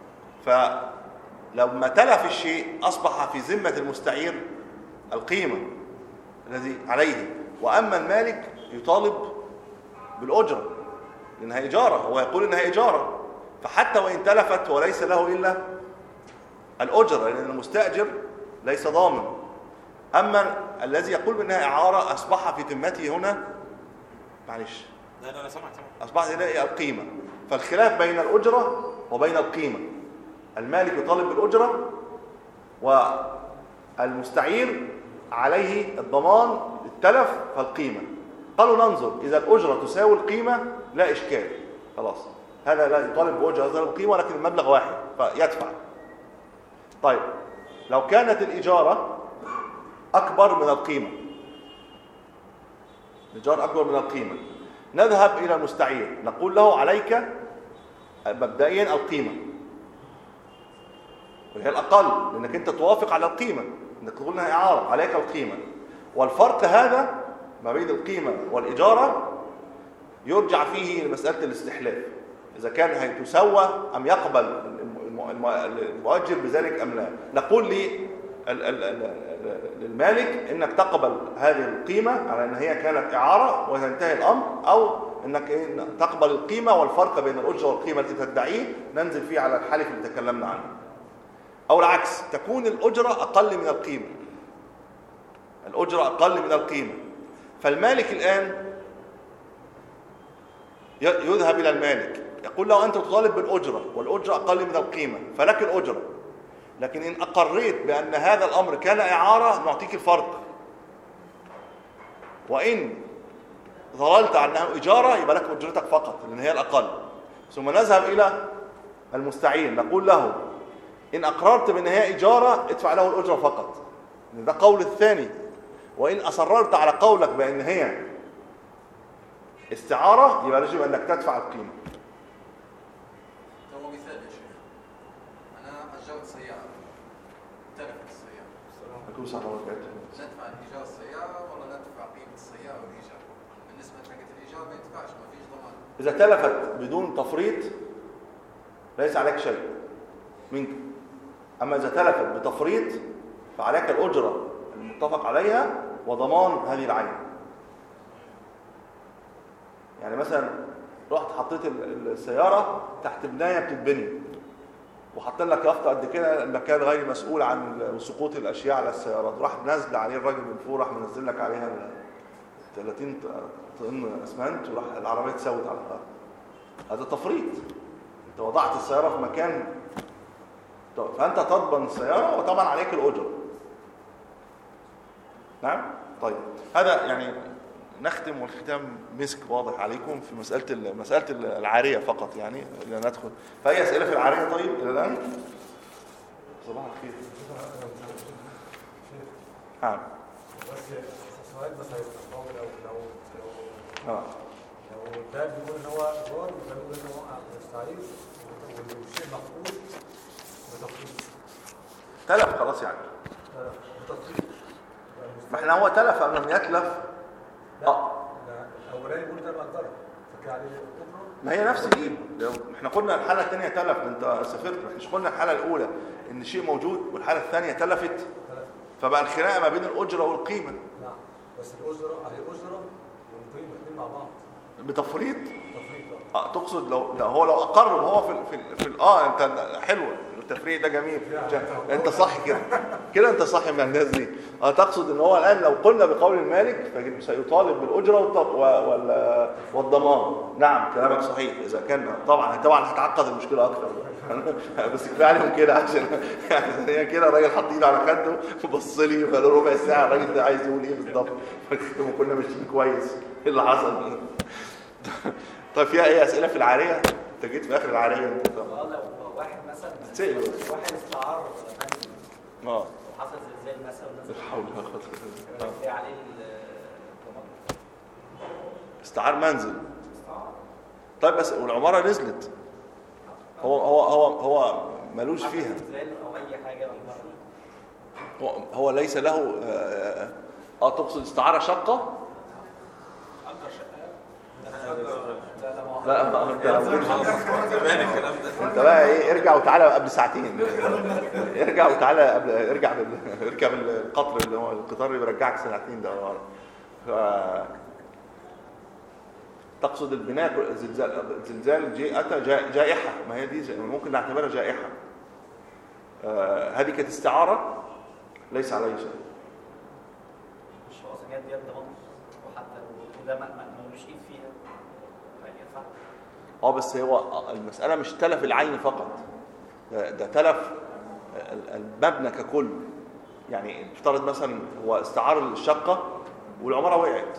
فلما تلف الشيء أصبح في ذمة المستعير القيمة الذي عليه، وأما المالك يطالب بالأجرة لأنها إجارة، هو يقول إنها إجارة، فحتى وإن تلفت وليس له إلا الأجرة لأن المستأجر ليس ضامن. أما الذي يقول بأنها إعارة أصبح في ذمته هنا معلش لا لا لا سمعت سمعت أصبح إليه القيمة. فالخلاف بين الأجرة وبين القيمة، المالك يطالب بالأجرة والمستعير عليه الضمان التلف فالقيمة. قالوا ننظر إذا الأجرة تساوي القيمة لا إشكال، خلاص هذا لا يطالب بأجرة هذا القيمة ولكن المبلغ واحد فيدفع. طيب لو كانت الإجارة أكبر من القيمة، الإيجار أكبر من القيمة، نذهب إلى المستعير نقول له عليك مبدئيا القيمة وهي الأقل، لأنك أنت توافق على القيمة، أنك تقول لها إعارة، عليك القيمة. والفرق هذا ما بين القيمة والإجارة يرجع فيه لمسألة الاستحلاف، إذا كان هيتسوى أم يقبل المؤجر بذلك أم لا. نقول للمالك إنك تقبل هذه القيمة على أن هي كانت إعارة وينتهي الأمر، أو إنك تقبل القيمة والفرق بين الأجرة والقيمة التي تدعيه ننزل فيه على الحلف اللي تكلمنا عنه، أو العكس تكون الأجرة أقل من القيمة، الأجرة أقل من القيمة. فالمالك الآن يذهب إلى المالك يقول له أنت تطالب بالأجرة والأجرة أقل من القيمة فلك الأجرة، لكن إن أقريت بأن هذا الأمر كان إعارة نعطيك الفرق، وإن ظللت عنه إجارة يبقى لك أجرتك فقط لأن هي الأقل. ثم نذهب إلى المستعين نقول له إن أقررت بأن هي إجارة ادفع له الأجرة فقط، ده قول الثاني. وإن أصررت على قولك بأن هي استعارة يبقى يجب أنك تدفع القيمة. هو مثال يا شيخ، أنا أجرت سيارة تلفت السيارة، أكون صح ولا كده؟ ندفع الإيجار السيارة ولا ندفع قيمة السيارة والإيجار؟ بالنسبة لحاجة الإيجار ما يدفعش، ما فيش ضمان. إذا تلفت بدون تفريط ليس عليك شيء منك، أما إذا تلفت بتفريط فعليك الأجرة المتفق عليها وضمان هذه العين. يعني مثلا رحت حطيت السيارة تحت بناية بتتبني وحطين لك يافطة قد كده المكان غير مسؤول عن سقوط الأشياء على السيارات، راح نازل عليه الراجل من فوق، راح منزل لك عليها ثلاثين طن اسمنت وراح العربية تسوت على الأرض. هذا تفريط، انت وضعت السياره في مكان، فانت تضمن السياره وطبعا عليك الاجره. نعم. طيب هذا يعني نختم، والختام مسك واضح عليكم في مساله مساله العاريه فقط يعني. الى ندخل فاي اسئله في العاريه طيب الى الان؟ صباح الخير. نعم. بس السؤال بس هيستفهمه لو لو لو اه لو ده بيقول ان هو ايجار، وده بيقول ان هو مستعير، والشيء مفقود بتفصيل. تلف خلاص يعني. بتفصيل. ما احنا هو تلف قبل ما يتلف. لا اه الاولاني بيقول ده مقدره، فكان عليه الكبرى. ما هي نفس دي. لو احنا قلنا الحاله الثانيه تلف، انت سافرت، احنا مش قلنا الحاله الاولى ان الشيء موجود والحاله الثانيه تلفت، فبقى الخناقه ما بين الاجره والقيمه. نعم. بس الاجره اهي اجره والقيمه الاثنين مع بعض بتفريط. تفريط. اه تقصد لو لا هو لو اقر هو في ال في, ال اه انت حلوه التفريق ده جميل. انت صح كده كده انت صح من الناس دي. اه تقصد ان هو الان لو قلنا بقول المالك فسيطالب بالاجره والضمان. نعم كلامك صحيح. اذا كان طبعا طبعا هتعقد المشكله اكثر بس كفايه عليهم كده عشان يعني هي كده الراجل حط ايده على خده وبص لي بقى ربع ساعه الراجل ده عايز يقول ايه بالظبط. كنا ماشيين كويس. ايه اللي حصل؟ طيب فيها ايه اسئله في العاريه؟ انت جيت في اخر العاريه انت. اه لو واحد مثلا تسأل. واحد استعار اه وحصل زلزال مثلا والناس لا حول ولا قوه الا بالله. في عليه الضمان. استعار منزل. استعار. طيب بس والعماره نزلت، هو هو هو هو ملوش فيها. زلزال او اي حاجه بالمره. هو هو ليس له اه, آه تقصد استعاره شقه؟ اجر شقه. لا ما انت زمان الكلام ده. انت بقى ايه ارجع وتعالى قبل ساعتين. ارجع وتعالى قبل ارجع بال... اركب القطر اللي هو القطار اللي بيرجعك ساعتين ده ورا. ف... تقصد البناء زلزال زلزال جي اتى جائحه، ما هي دي ممكن نعتبرها جائحه. آه هذه كانت استعاره ليس عليه شيء. مش هو سجاد دي ضمان وحتى وده ما ملوش ايد فيها. اه بس هو المسألة مش تلف العين فقط، ده, ده تلف المبنى ككل. يعني افترض مثلا هو استعار الشقة والعمارة وقعت،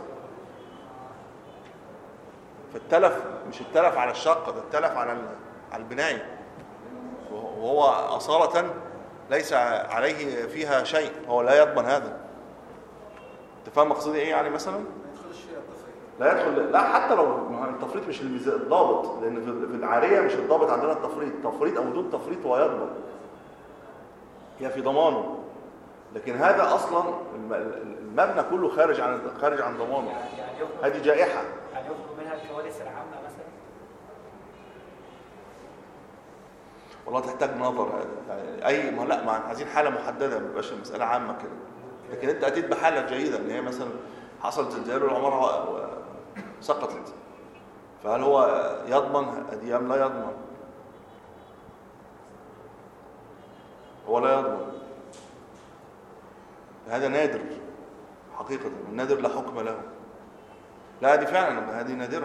فالتلف مش التلف على الشقة، ده التلف على على البناية، وهو أصالة ليس عليه فيها شيء، هو لا يضمن هذا. انت فاهم مقصودي ايه يعني مثلا؟ لا يدخل. لا حتى لو التفريط مش الضابط، لان في العاريه مش الضابط عندنا التفريط. تفريط او بدون تفريط هو يضمن، هي في ضمانه، لكن هذا اصلا المبنى كله خارج عن خارج عن ضمانه. هذه جائحه. يعني يخرج منها الكوارث العامه مثلا. والله تحتاج نظر هذا يعني اي ما لا ما عايزين حاله محدده، ما يبقاش المساله عامه كده. لكن انت اتيت بحاله جيده ان هي مثلا حصل زلزال والعماره سقطت، فهل هو يضمن دي ام لا يضمن؟ هو لا يضمن. هذا نادر حقيقة، النادر لا حكم له. لا دي فعلا هذه نادرة،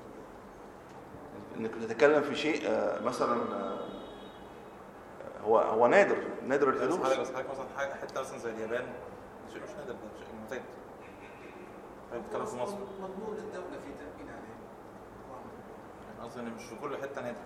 انك تتكلم في شيء مثلا هو هو نادر نادر الحدوث. بس حضرتك مثلا حاجه حته مثلا زي اليابان شيء مش نادر، ده شيء معتاد. بتتكلم في مصر مضمون الدوله في تامين عليه. يعني قصدي ان مش في كل حته نادر.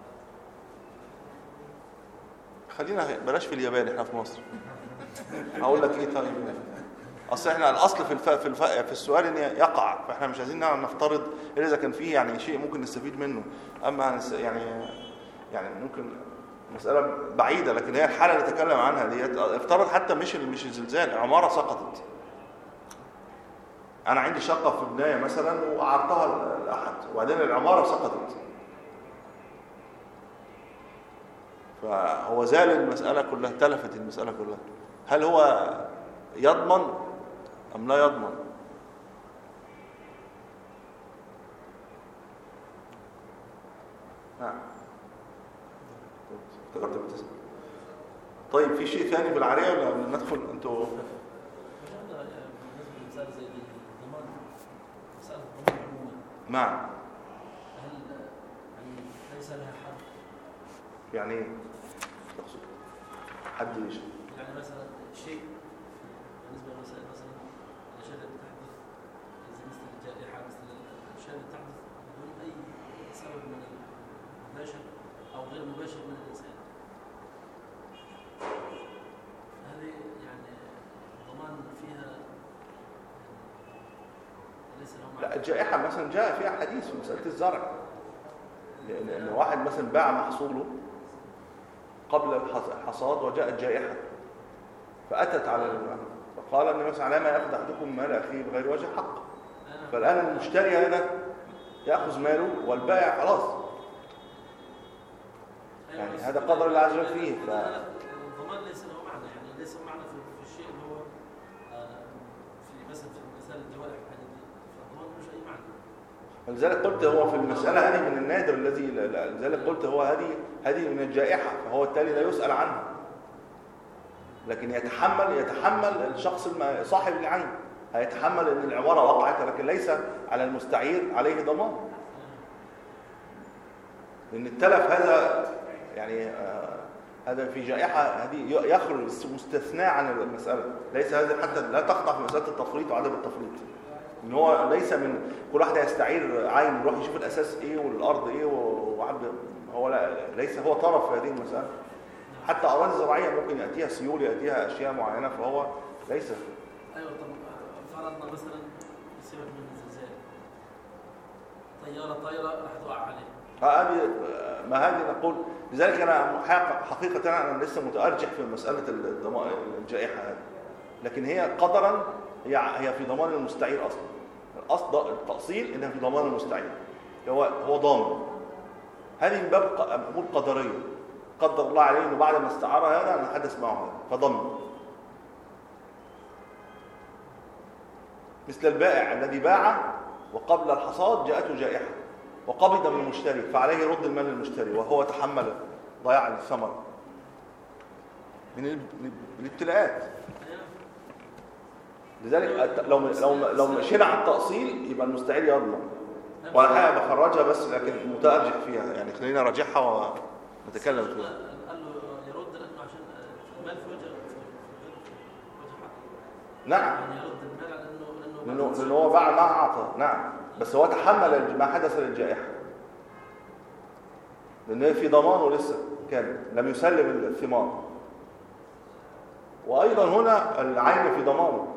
خلينا بلاش في اليابان، احنا في مصر. هقول لك ايه طيب؟ اصل احنا الاصل في الف... في الف... في السؤال ان يقع، فاحنا مش عايزين نفترض الا اذا كان فيه يعني شيء ممكن نستفيد منه. اما يعني يعني ممكن مساله بعيده، لكن هي الحاله اللي نتكلم عنها ديت افترض حتى مش مش الزلزال، عماره سقطت. انا عندي شقه في بنايه مثلا وعرضتها لاحد وبعدين العماره سقطت، فهو زال المساله كلها، تلفت المساله كلها. هل هو يضمن ام لا يضمن؟ نعم افتكرت بتسأل. طيب في شيء ثاني في العاريه ولا ندخل انتوا؟ بالنسبه زي الضمان، مساله الضمان عموما، نعم. هل يعني ليس لها حد يعني ايه تقصد؟ حد ايش؟ يعني مثلا شيء بالنسبه مثلا مثلا الاشياء اللي بتحدث مثل الجائحه مثل الاشياء اللي بتحدث بدون اي سبب من المباشر او غير مباشر من الانسان. هذه يعني الضمان فيها ليس له معنى. لا الجائحة مثلا جاء فيها حديث في مسألة الزرع، لأن لأن واحد مثلا باع محصوله قبل الحصاد وجاءت جائحة فأتت على المال، فقال أن مثلا على ما يأخذ أحدكم مال أخيه بغير وجه حق. فالآن المشتري هذا يأخذ ماله والبائع خلاص، يعني هذا قدر الله عز وجل فيه. ف... الضمان ليس له معنى، يعني ليس معنى في, في الشيء اللي هو في مثلا في مثال الجوارح والحاجات دي، فالضمان مش أي معنى. لذلك قلت هو في المسألة هذه من النادر الذي لذلك قلت هو هذه هذه من الجائحة، فهو التالي لا يسأل عنها، لكن يتحمل يتحمل الشخص صاحب العين هيتحمل ان العبارة وقعت، لكن ليس على المستعير عليه ضمان، لأن التلف هذا يعني آه هذا في جائحة هذه يخرج مستثناء عن المسألة، ليس هذا حتى لا تخضع في مسألة التفريط وعدم التفريط، ان هو ليس من كل واحد يستعير عين يروح يشوف الأساس ايه والأرض ايه وعبد، هو لا ليس هو طرف في هذه المسألة. حتى أراضي زراعية ممكن يأتيها سيول يأتيها أشياء معينة، فهو ليس. أيوة طب فرضنا مثلا سيبك من الزلزال، طيارة طايرة راح تقع عليه. هذه ما هذه نقول، لذلك أنا حقيقة أنا لسه متأرجح في مسألة الجائحة هذه، لكن هي قدرا هي هي في ضمان المستعير أصلا. الأصل التأصيل إنها في ضمان المستعير، هو هو ضامن. هذه من باب أمور قدرية، قدر الله عليه إنه بعد ما استعار هذا أن حدث معه هذا فضمن. مثل البائع الذي باع وقبل الحصاد جاءته جائحة وقبض من المشتري، فعليه يرد المال للمشتري وهو تحمل ضياع الثمر من الابتلاءات. لذلك لو لو لو مشينا على التأصيل يبقى المستعير يضمن. وانا حابب بخرجها بس لكن متأرجح فيها، يعني خلينا نراجعها ونتكلم فيها. قال له يرد لانه عشان المال في وجه وجه حق. نعم. يعني يرد المال على انه لانه لانه هو باع ما اعطى. نعم. بس هو تحمل ما حدث للجائحة، لأنه في ضمانه لسه كان لم يسلم الثمار، وأيضا هنا العين في ضمانه،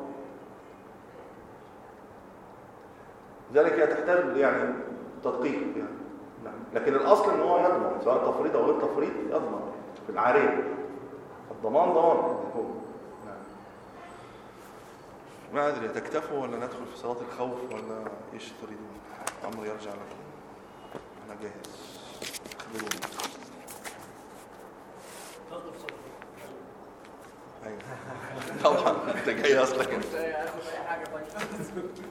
ذلك تحتاج يعني تدقيق يعني. نعم. لكن الأصل أنه هو يضمن سواء تفريط أو غير تفريط، يضمن في العارية، الضمان ضمان. نعم. ما أدري تكتفوا ولا ندخل في صلاة الخوف ولا إيش تريدون؟ أمر يرجع لكم، أنا جاهز، خبروني. أيوة طبعا أنت جاي أصلك أنت.